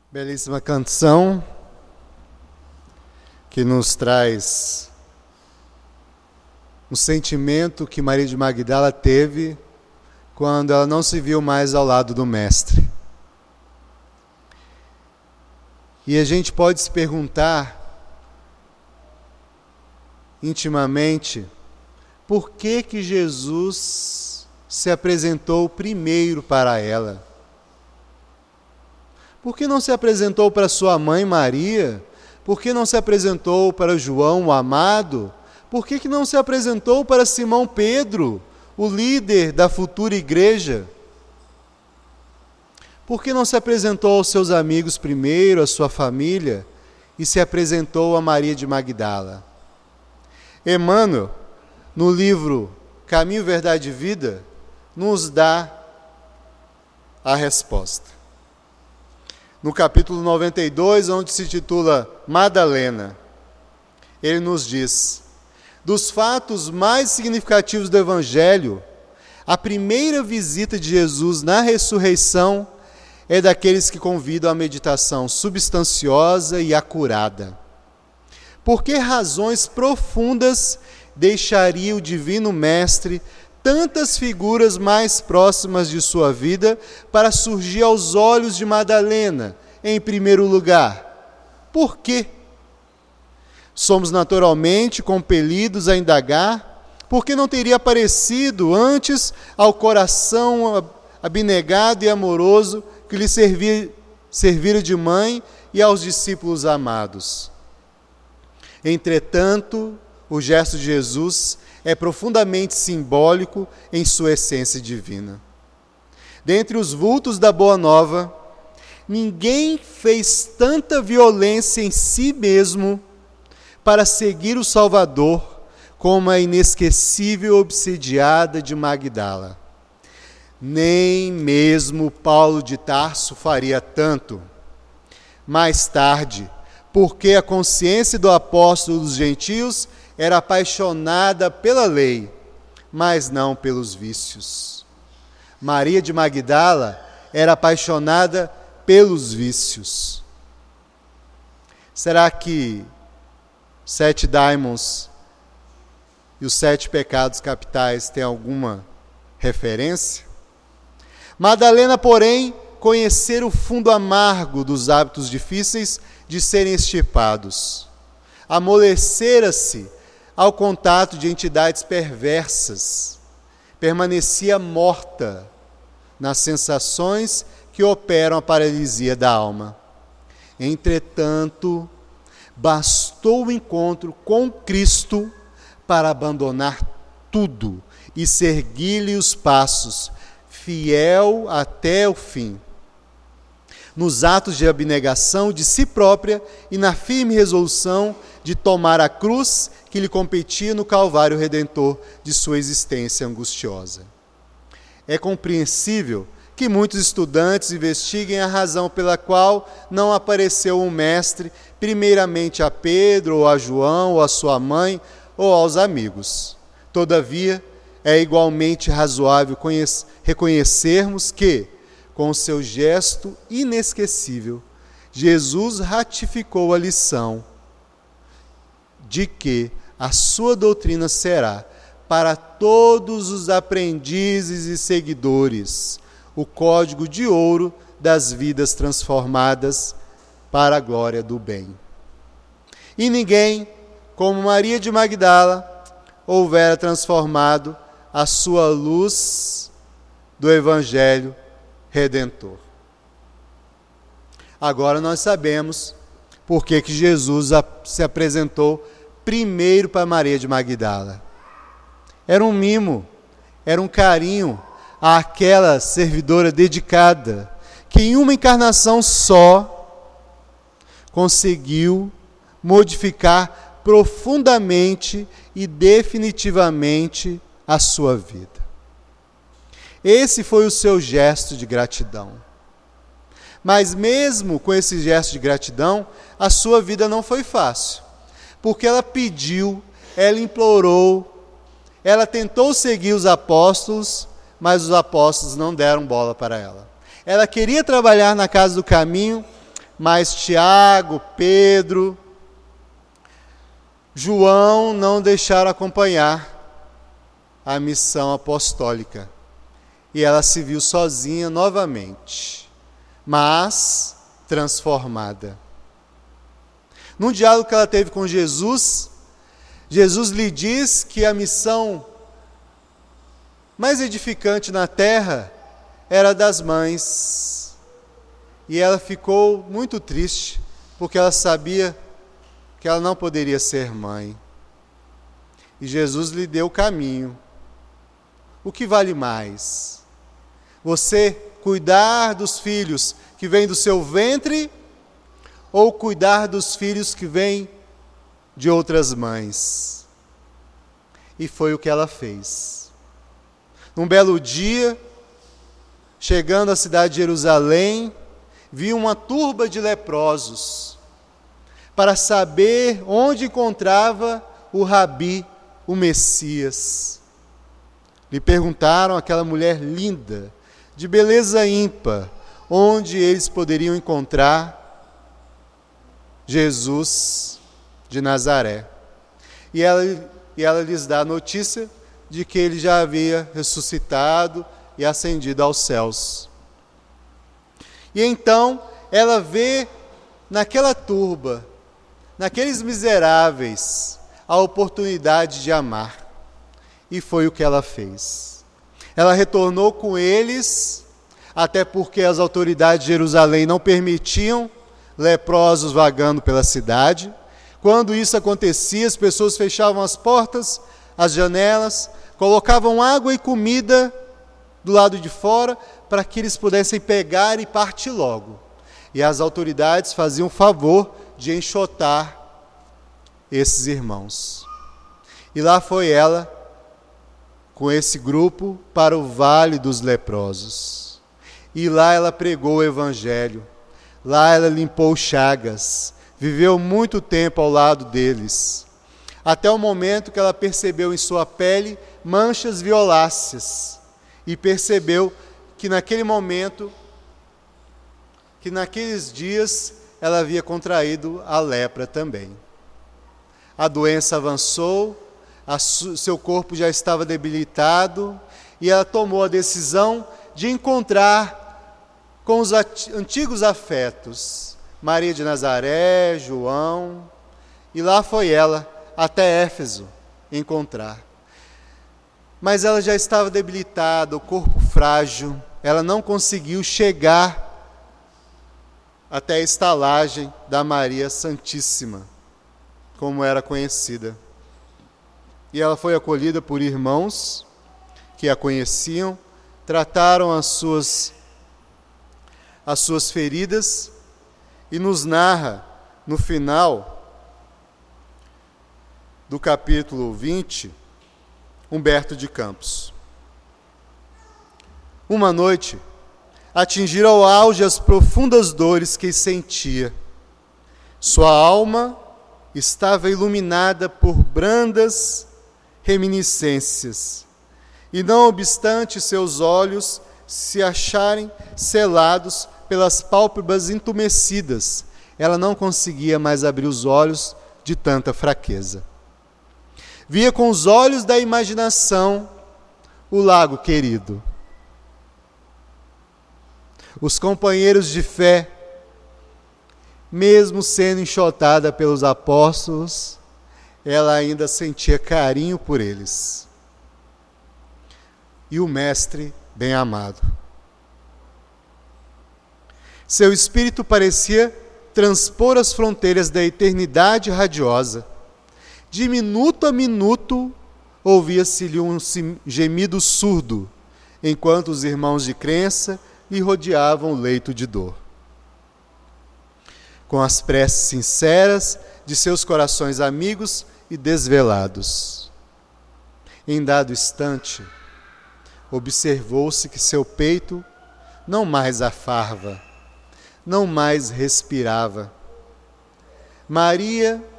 Belíssima canção que nos traz um sentimento que Maria de Magdala teve quando ela não se viu mais ao lado do Mestre. E a gente pode se perguntar intimamente por que que Jesus se apresentou primeiro para ela. Por que não se apresentou para sua mãe Maria? Por que não se apresentou para João, o amado? Por que que não se apresentou para Simão Pedro, o líder da futura igreja? Por que não se apresentou aos seus amigos primeiro, à sua família, e se apresentou a Maria de Magdala? Emmanuel, no livro Caminho, Verdade e Vida, nos dá a resposta. No capítulo noventa e dois, onde se titula Madalena, ele nos diz: dos fatos mais significativos do Evangelho, a primeira visita de Jesus na ressurreição é daqueles que convidam à meditação substanciosa e acurada. Por que razões profundas deixaria o Divino Mestre tantas figuras mais próximas de sua vida para surgir aos olhos de Madalena, em primeiro lugar? Por quê? Somos naturalmente compelidos a indagar por que não teria aparecido antes ao coração abnegado e amoroso que lhe servia, servira de mãe e aos discípulos amados. Entretanto, o gesto de Jesus é profundamente simbólico em sua essência divina. Dentre os vultos da Boa Nova, ninguém fez tanta violência em si mesmo para seguir o Salvador como a inesquecível obsidiada de Magdala. Nem mesmo Paulo de Tarso faria tanto. Mais tarde, porque a consciência do apóstolo dos gentios era apaixonada pela lei, mas não pelos vícios. Maria de Magdala era apaixonada pelos vícios. Será que Sete Daimons e os sete pecados capitais têm alguma referência? Madalena, porém, conhecera o fundo amargo dos hábitos difíceis de serem extirpados. Amolecera-se ao contato de entidades perversas, permanecia morta nas sensações que operam a paralisia da alma. Entretanto, bastou o encontro com Cristo para abandonar tudo e seguir-lhe os passos, fiel até o fim. Nos atos de abnegação de si própria e na firme resolução de tomar a cruz que lhe competia no Calvário Redentor de sua existência angustiosa. É compreensível que muitos estudantes investiguem a razão pela qual não apareceu um mestre, primeiramente a Pedro, ou a João, ou a sua mãe, ou aos amigos. Todavia, é igualmente razoável reconhecermos que, com o seu gesto inesquecível, Jesus ratificou a lição de que a sua doutrina será, para todos os aprendizes e seguidores, o código de ouro das vidas transformadas para a glória do bem. E ninguém, como Maria de Magdala, houvera transformado a sua luz do Evangelho Redentor. Agora nós sabemos por que que Jesus se apresentou primeiro para Maria de Magdala. Era um mimo, era um carinho àquela servidora dedicada, que em uma encarnação só conseguiu modificar profundamente e definitivamente a sua vida. Esse foi o seu gesto de gratidão. Mas mesmo com esse gesto de gratidão, a sua vida não foi fácil, porque ela pediu, ela implorou, ela tentou seguir os apóstolos, mas os apóstolos não deram bola para ela. Ela queria trabalhar na casa do caminho, mas Tiago, Pedro, João não deixaram acompanhar a missão apostólica. E ela se viu sozinha novamente, mas transformada. Num diálogo que ela teve com Jesus, Jesus lhe diz que a missão mais edificante na terra era das mães. E ela ficou muito triste, porque ela sabia que ela não poderia ser mãe. E Jesus lhe deu o caminho. O que vale mais? Você cuidar dos filhos que vêm do seu ventre ou cuidar dos filhos que vêm de outras mães? E foi o que ela fez. Num belo dia, chegando à cidade de Jerusalém, viu uma turba de leprosos para saber onde encontrava o Rabi, o Messias. Lhe perguntaram àquela mulher linda, de beleza ímpar, onde eles poderiam encontrar Jesus de Nazaré. E ela, e ela lhes dá a notícia de que ele já havia ressuscitado e ascendido aos céus. E então ela vê naquela turba, naqueles miseráveis, a oportunidade de amar. E foi o que ela fez. Ela retornou com eles, até porque as autoridades de Jerusalém não permitiam leprosos vagando pela cidade. Quando isso acontecia, as pessoas fechavam as portas, as janelas, colocavam água e comida do lado de fora, para que eles pudessem pegar e partir logo. E as autoridades faziam o favor de enxotar esses irmãos. E lá foi ela, com esse grupo, para o Vale dos Leprosos. E lá ela pregou o Evangelho. Lá ela limpou chagas. Viveu muito tempo ao lado deles. Até o momento que ela percebeu em sua pele manchas violáceas. E percebeu que naquele momento, que naqueles dias, ela havia contraído a lepra também. A doença avançou, a su- seu corpo já estava debilitado, e ela tomou a decisão de encontrar com os at- antigos afetos, Maria de Nazaré, João, e lá foi ela até Éfeso encontrar. Mas ela já estava debilitada, o corpo frágil, ela não conseguiu chegar até a estalagem da Maria Santíssima, como era conhecida. E ela foi acolhida por irmãos que a conheciam, trataram as suas, as suas feridas, e nos narra, no final do capítulo vinte, Humberto de Campos. Uma noite, atingiram ao auge as profundas dores que sentia. Sua alma estava iluminada por brandas reminiscências, e não obstante seus olhos se acharem selados pelas pálpebras entumecidas, ela não conseguia mais abrir os olhos de tanta fraqueza. Via com os olhos da imaginação o lago querido. Os companheiros de fé, mesmo sendo enxotada pelos apóstolos, ela ainda sentia carinho por eles. E o Mestre bem-amado. Seu espírito parecia transpor as fronteiras da eternidade radiosa. De minuto a minuto, ouvia-se-lhe um gemido surdo, enquanto os irmãos de crença lhe rodeavam o leito de dor. Com as preces sinceras de seus corações amigos e desvelados. Em dado instante, observou-se que seu peito não mais afarva, não mais respirava. Maria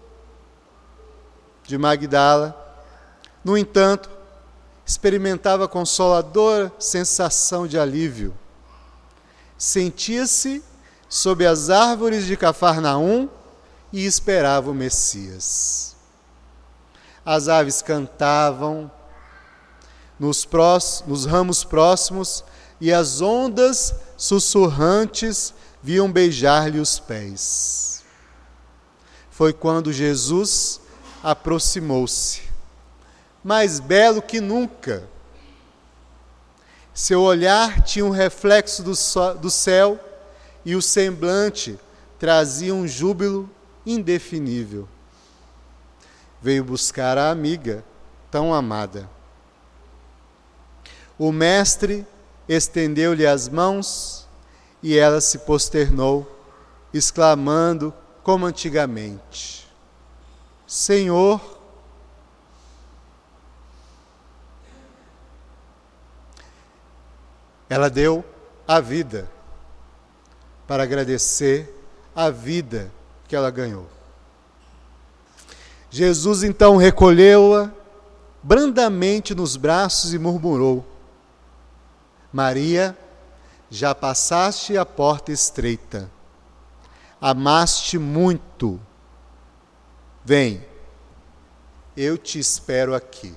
de Magdala, no entanto, experimentava a consoladora sensação de alívio. Sentia-se sob as árvores de Cafarnaum e esperava o Messias. As aves cantavam nos, prós, nos ramos próximos e as ondas sussurrantes vinham beijar-lhe os pés. Foi quando Jesus aproximou-se, mais belo que nunca. Seu olhar tinha um reflexo do, so, do céu e o semblante trazia um júbilo indefinível. Veio buscar a amiga tão amada. O mestre estendeu-lhe as mãos e ela se posternou, exclamando como antigamente: Senhor, ela deu a vida para agradecer a vida que ela ganhou. Jesus então recolheu-a brandamente nos braços e murmurou: Maria, já passaste a porta estreita, amaste muito. Vem, eu te espero aqui.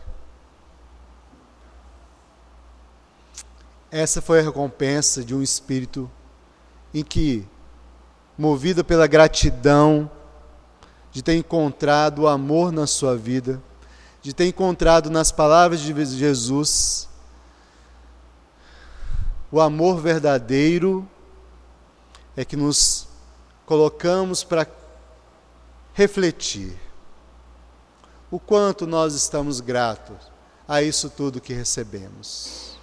Essa foi a recompensa de um espírito em que, movido pela gratidão de ter encontrado o amor na sua vida, de ter encontrado nas palavras de Jesus o amor verdadeiro, é que nos colocamos para refletir o quanto nós estamos gratos a isso tudo que recebemos.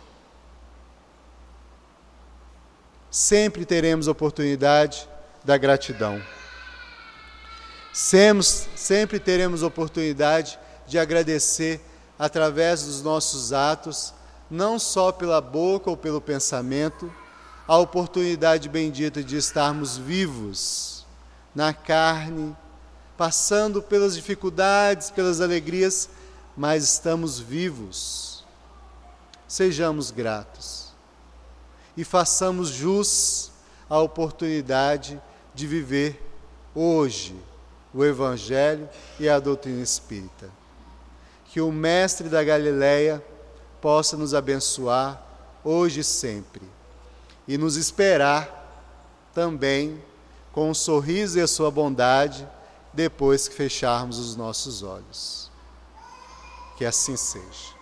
Sempre teremos oportunidade da gratidão. Sempre, sempre teremos oportunidade de agradecer através dos nossos atos, não só pela boca ou pelo pensamento, a oportunidade bendita de estarmos vivos na carne, passando pelas dificuldades, pelas alegrias, mas estamos vivos. Sejamos gratos e façamos jus à oportunidade de viver hoje o Evangelho e a doutrina espírita. Que o Mestre da Galileia possa nos abençoar hoje e sempre e nos esperar também com um sorriso e a sua bondade depois que fecharmos os nossos olhos. Que assim seja.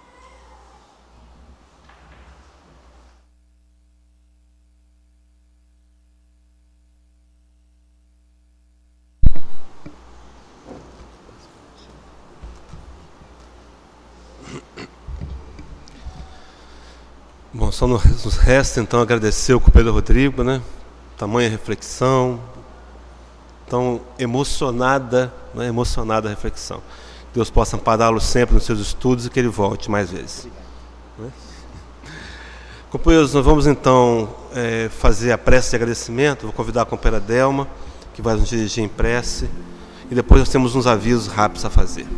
Bom, só nos resta então agradecer ao companheiro Rodrigo, né? Tamanha reflexão, tão emocionada, né? emocionada a reflexão. Deus possa ampará-lo sempre nos seus estudos e que ele volte mais vezes. Né? Companheiros, nós vamos então é, fazer a prece de agradecimento. Vou convidar a companheira Delma, que vai nos dirigir em prece, e depois nós temos uns avisos rápidos a fazer.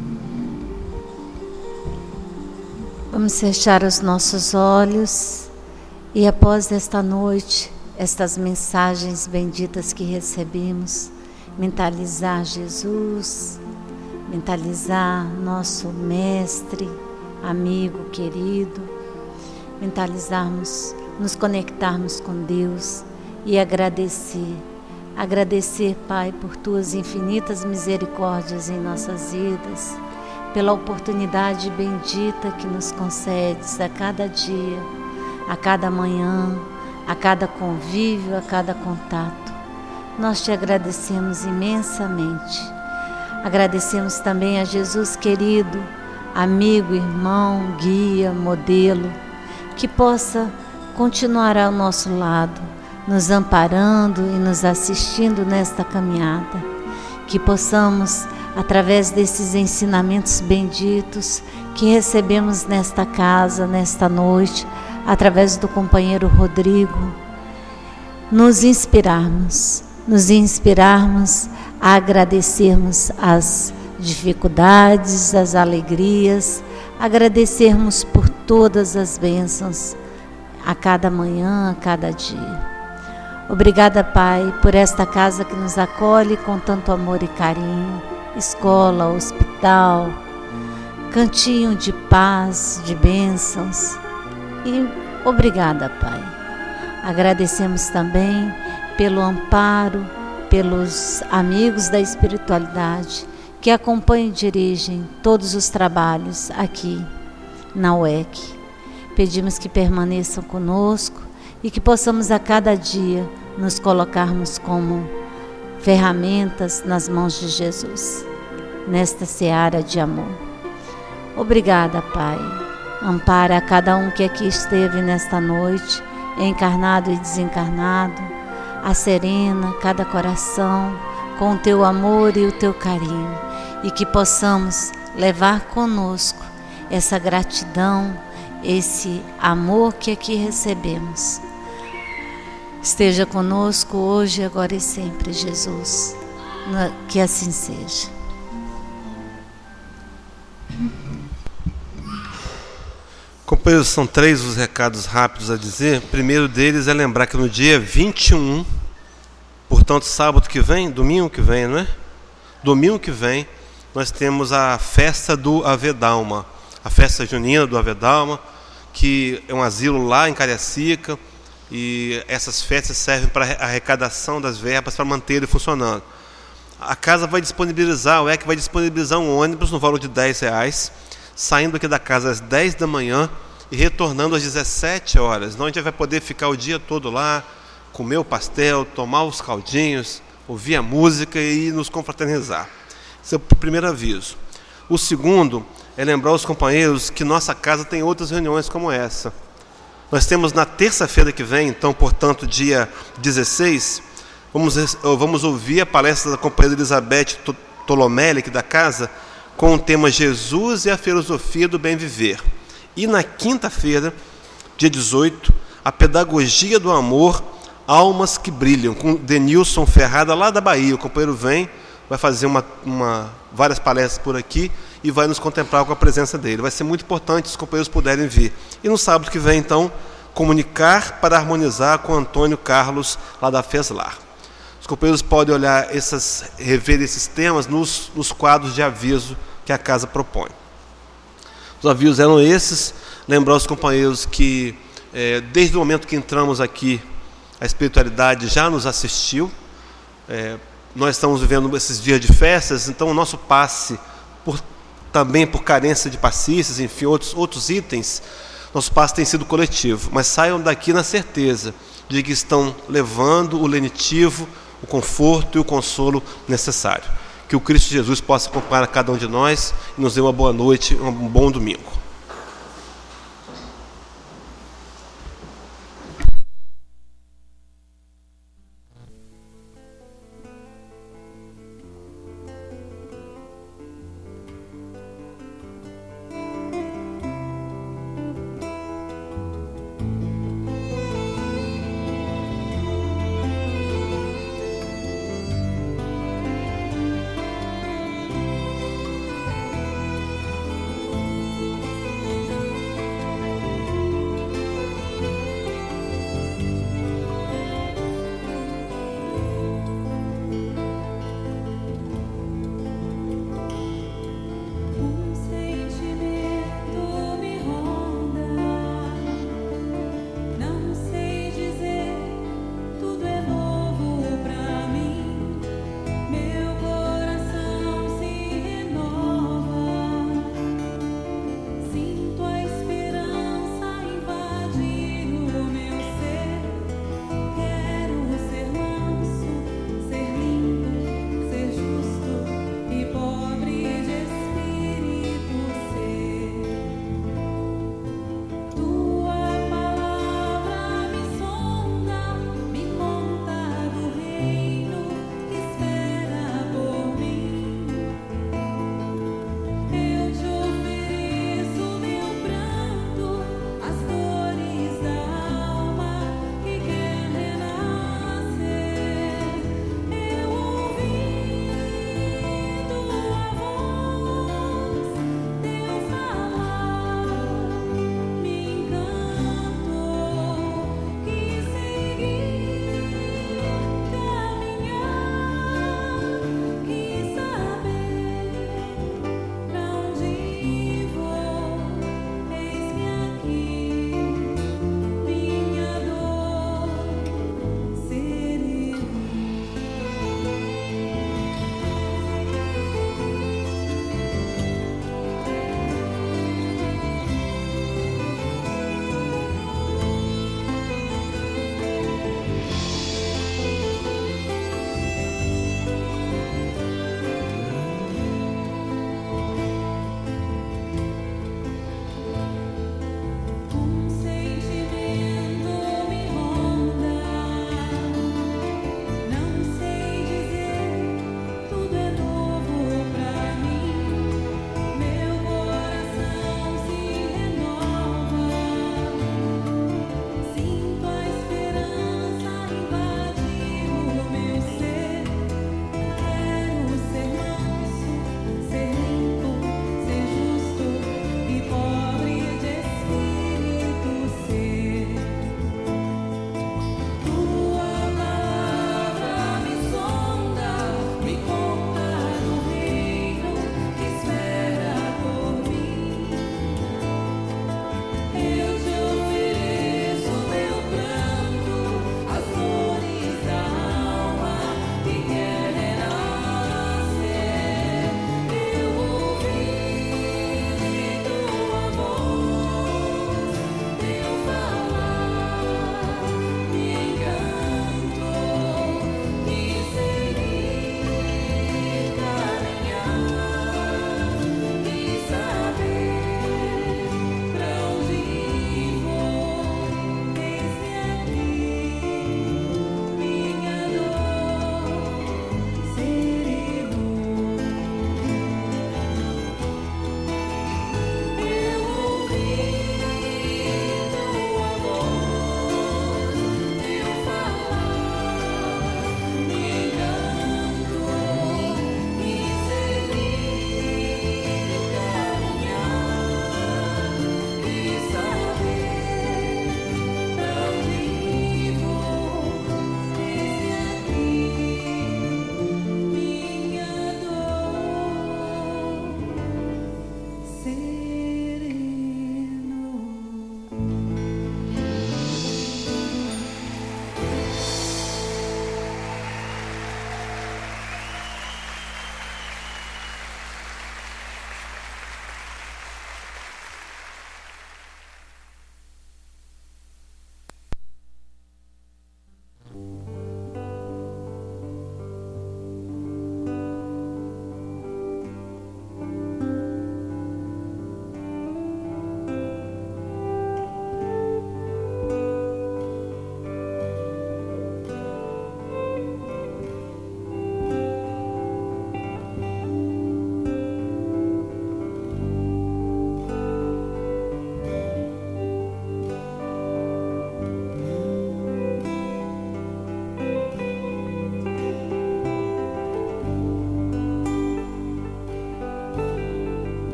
Vamos fechar os nossos olhos e após esta noite, estas mensagens benditas que recebemos, mentalizar Jesus, mentalizar nosso mestre, amigo, querido, mentalizarmos, nos conectarmos com Deus e agradecer. Agradecer, Pai, por Tuas infinitas misericórdias em nossas vidas, pela oportunidade bendita que nos concedes a cada dia, a cada manhã, a cada convívio, a cada contato. Nós te agradecemos imensamente. Agradecemos também a Jesus querido, amigo, irmão, guia, modelo, que possa continuar ao nosso lado, nos amparando e nos assistindo nesta caminhada. Que possamos, através desses ensinamentos benditos que recebemos nesta casa, nesta noite, através do companheiro Rodrigo, nos inspirarmos, nos inspirarmos a agradecermos as dificuldades, as alegrias, agradecermos por todas as bênçãos a cada manhã, a cada dia. Obrigada, Pai, por esta casa que nos acolhe com tanto amor e carinho. Escola, hospital, cantinho de paz, de bênçãos. E obrigada, Pai. Agradecemos também pelo amparo, pelos amigos da espiritualidade que acompanham e dirigem todos os trabalhos aqui na U E C. Pedimos que permaneçam conosco e que possamos a cada dia nos colocarmos como ferramentas nas mãos de Jesus, nesta seara de amor. Obrigada, Pai. Ampara a cada um que aqui esteve nesta noite, encarnado e desencarnado. Acerena cada coração com o teu amor e o teu carinho, e que possamos levar conosco essa gratidão, esse amor que aqui recebemos. Esteja conosco hoje, agora e sempre, Jesus. Que assim seja. Companheiros, são três os recados rápidos a dizer. O primeiro deles é lembrar que no dia vinte e um, portanto sábado que vem, domingo que vem, não é? Domingo que vem, nós temos a festa do Avedalma, a festa junina do Avedalma, que é um asilo lá em Cariacica, e essas festas servem para a arrecadação das verbas para manter ele funcionando. A casa vai disponibilizar, o E C vai disponibilizar um ônibus no valor de dez reais, saindo aqui da casa às dez da manhã e retornando às dezessete horas. Então a gente vai poder ficar o dia todo lá, comer o pastel, tomar os caldinhos, ouvir a música e nos confraternizar. Esse é o primeiro aviso. O segundo é lembrar os companheiros que nossa casa tem outras reuniões como essa. Nós temos na terça-feira que vem, então, portanto, dia dezesseis, vamos, vamos ouvir a palestra da companheira Elizabeth Tolomelli, aqui da casa, com o tema Jesus e a filosofia do bem viver. E na quinta-feira, dia dezoito, a pedagogia do amor, almas que brilham, com Denilson Ferrada, lá da Bahia. O companheiro vem, vai fazer uma, uma, várias palestras por aqui e vai nos contemplar com a presença dele. Vai ser muito importante se os companheiros puderem vir. E no sábado que vem, então, comunicar para harmonizar com Antônio Carlos, lá da FESLAR. Os companheiros podem olhar essas, rever esses temas nos, nos quadros de aviso que a casa propõe. Os avisos eram esses. Lembrar os companheiros que, é, desde o momento que entramos aqui, a espiritualidade já nos assistiu. É, nós estamos vivendo esses dias de festas, então o nosso passe, por, também por carência de passistas, enfim, outros, outros itens, nosso passe tem sido coletivo. Mas saiam daqui na certeza de que estão levando o lenitivo, o conforto e o consolo necessário. Que o Cristo Jesus possa acompanhar a cada um de nós e nos dê uma boa noite, um bom domingo.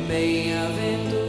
bem-aventurado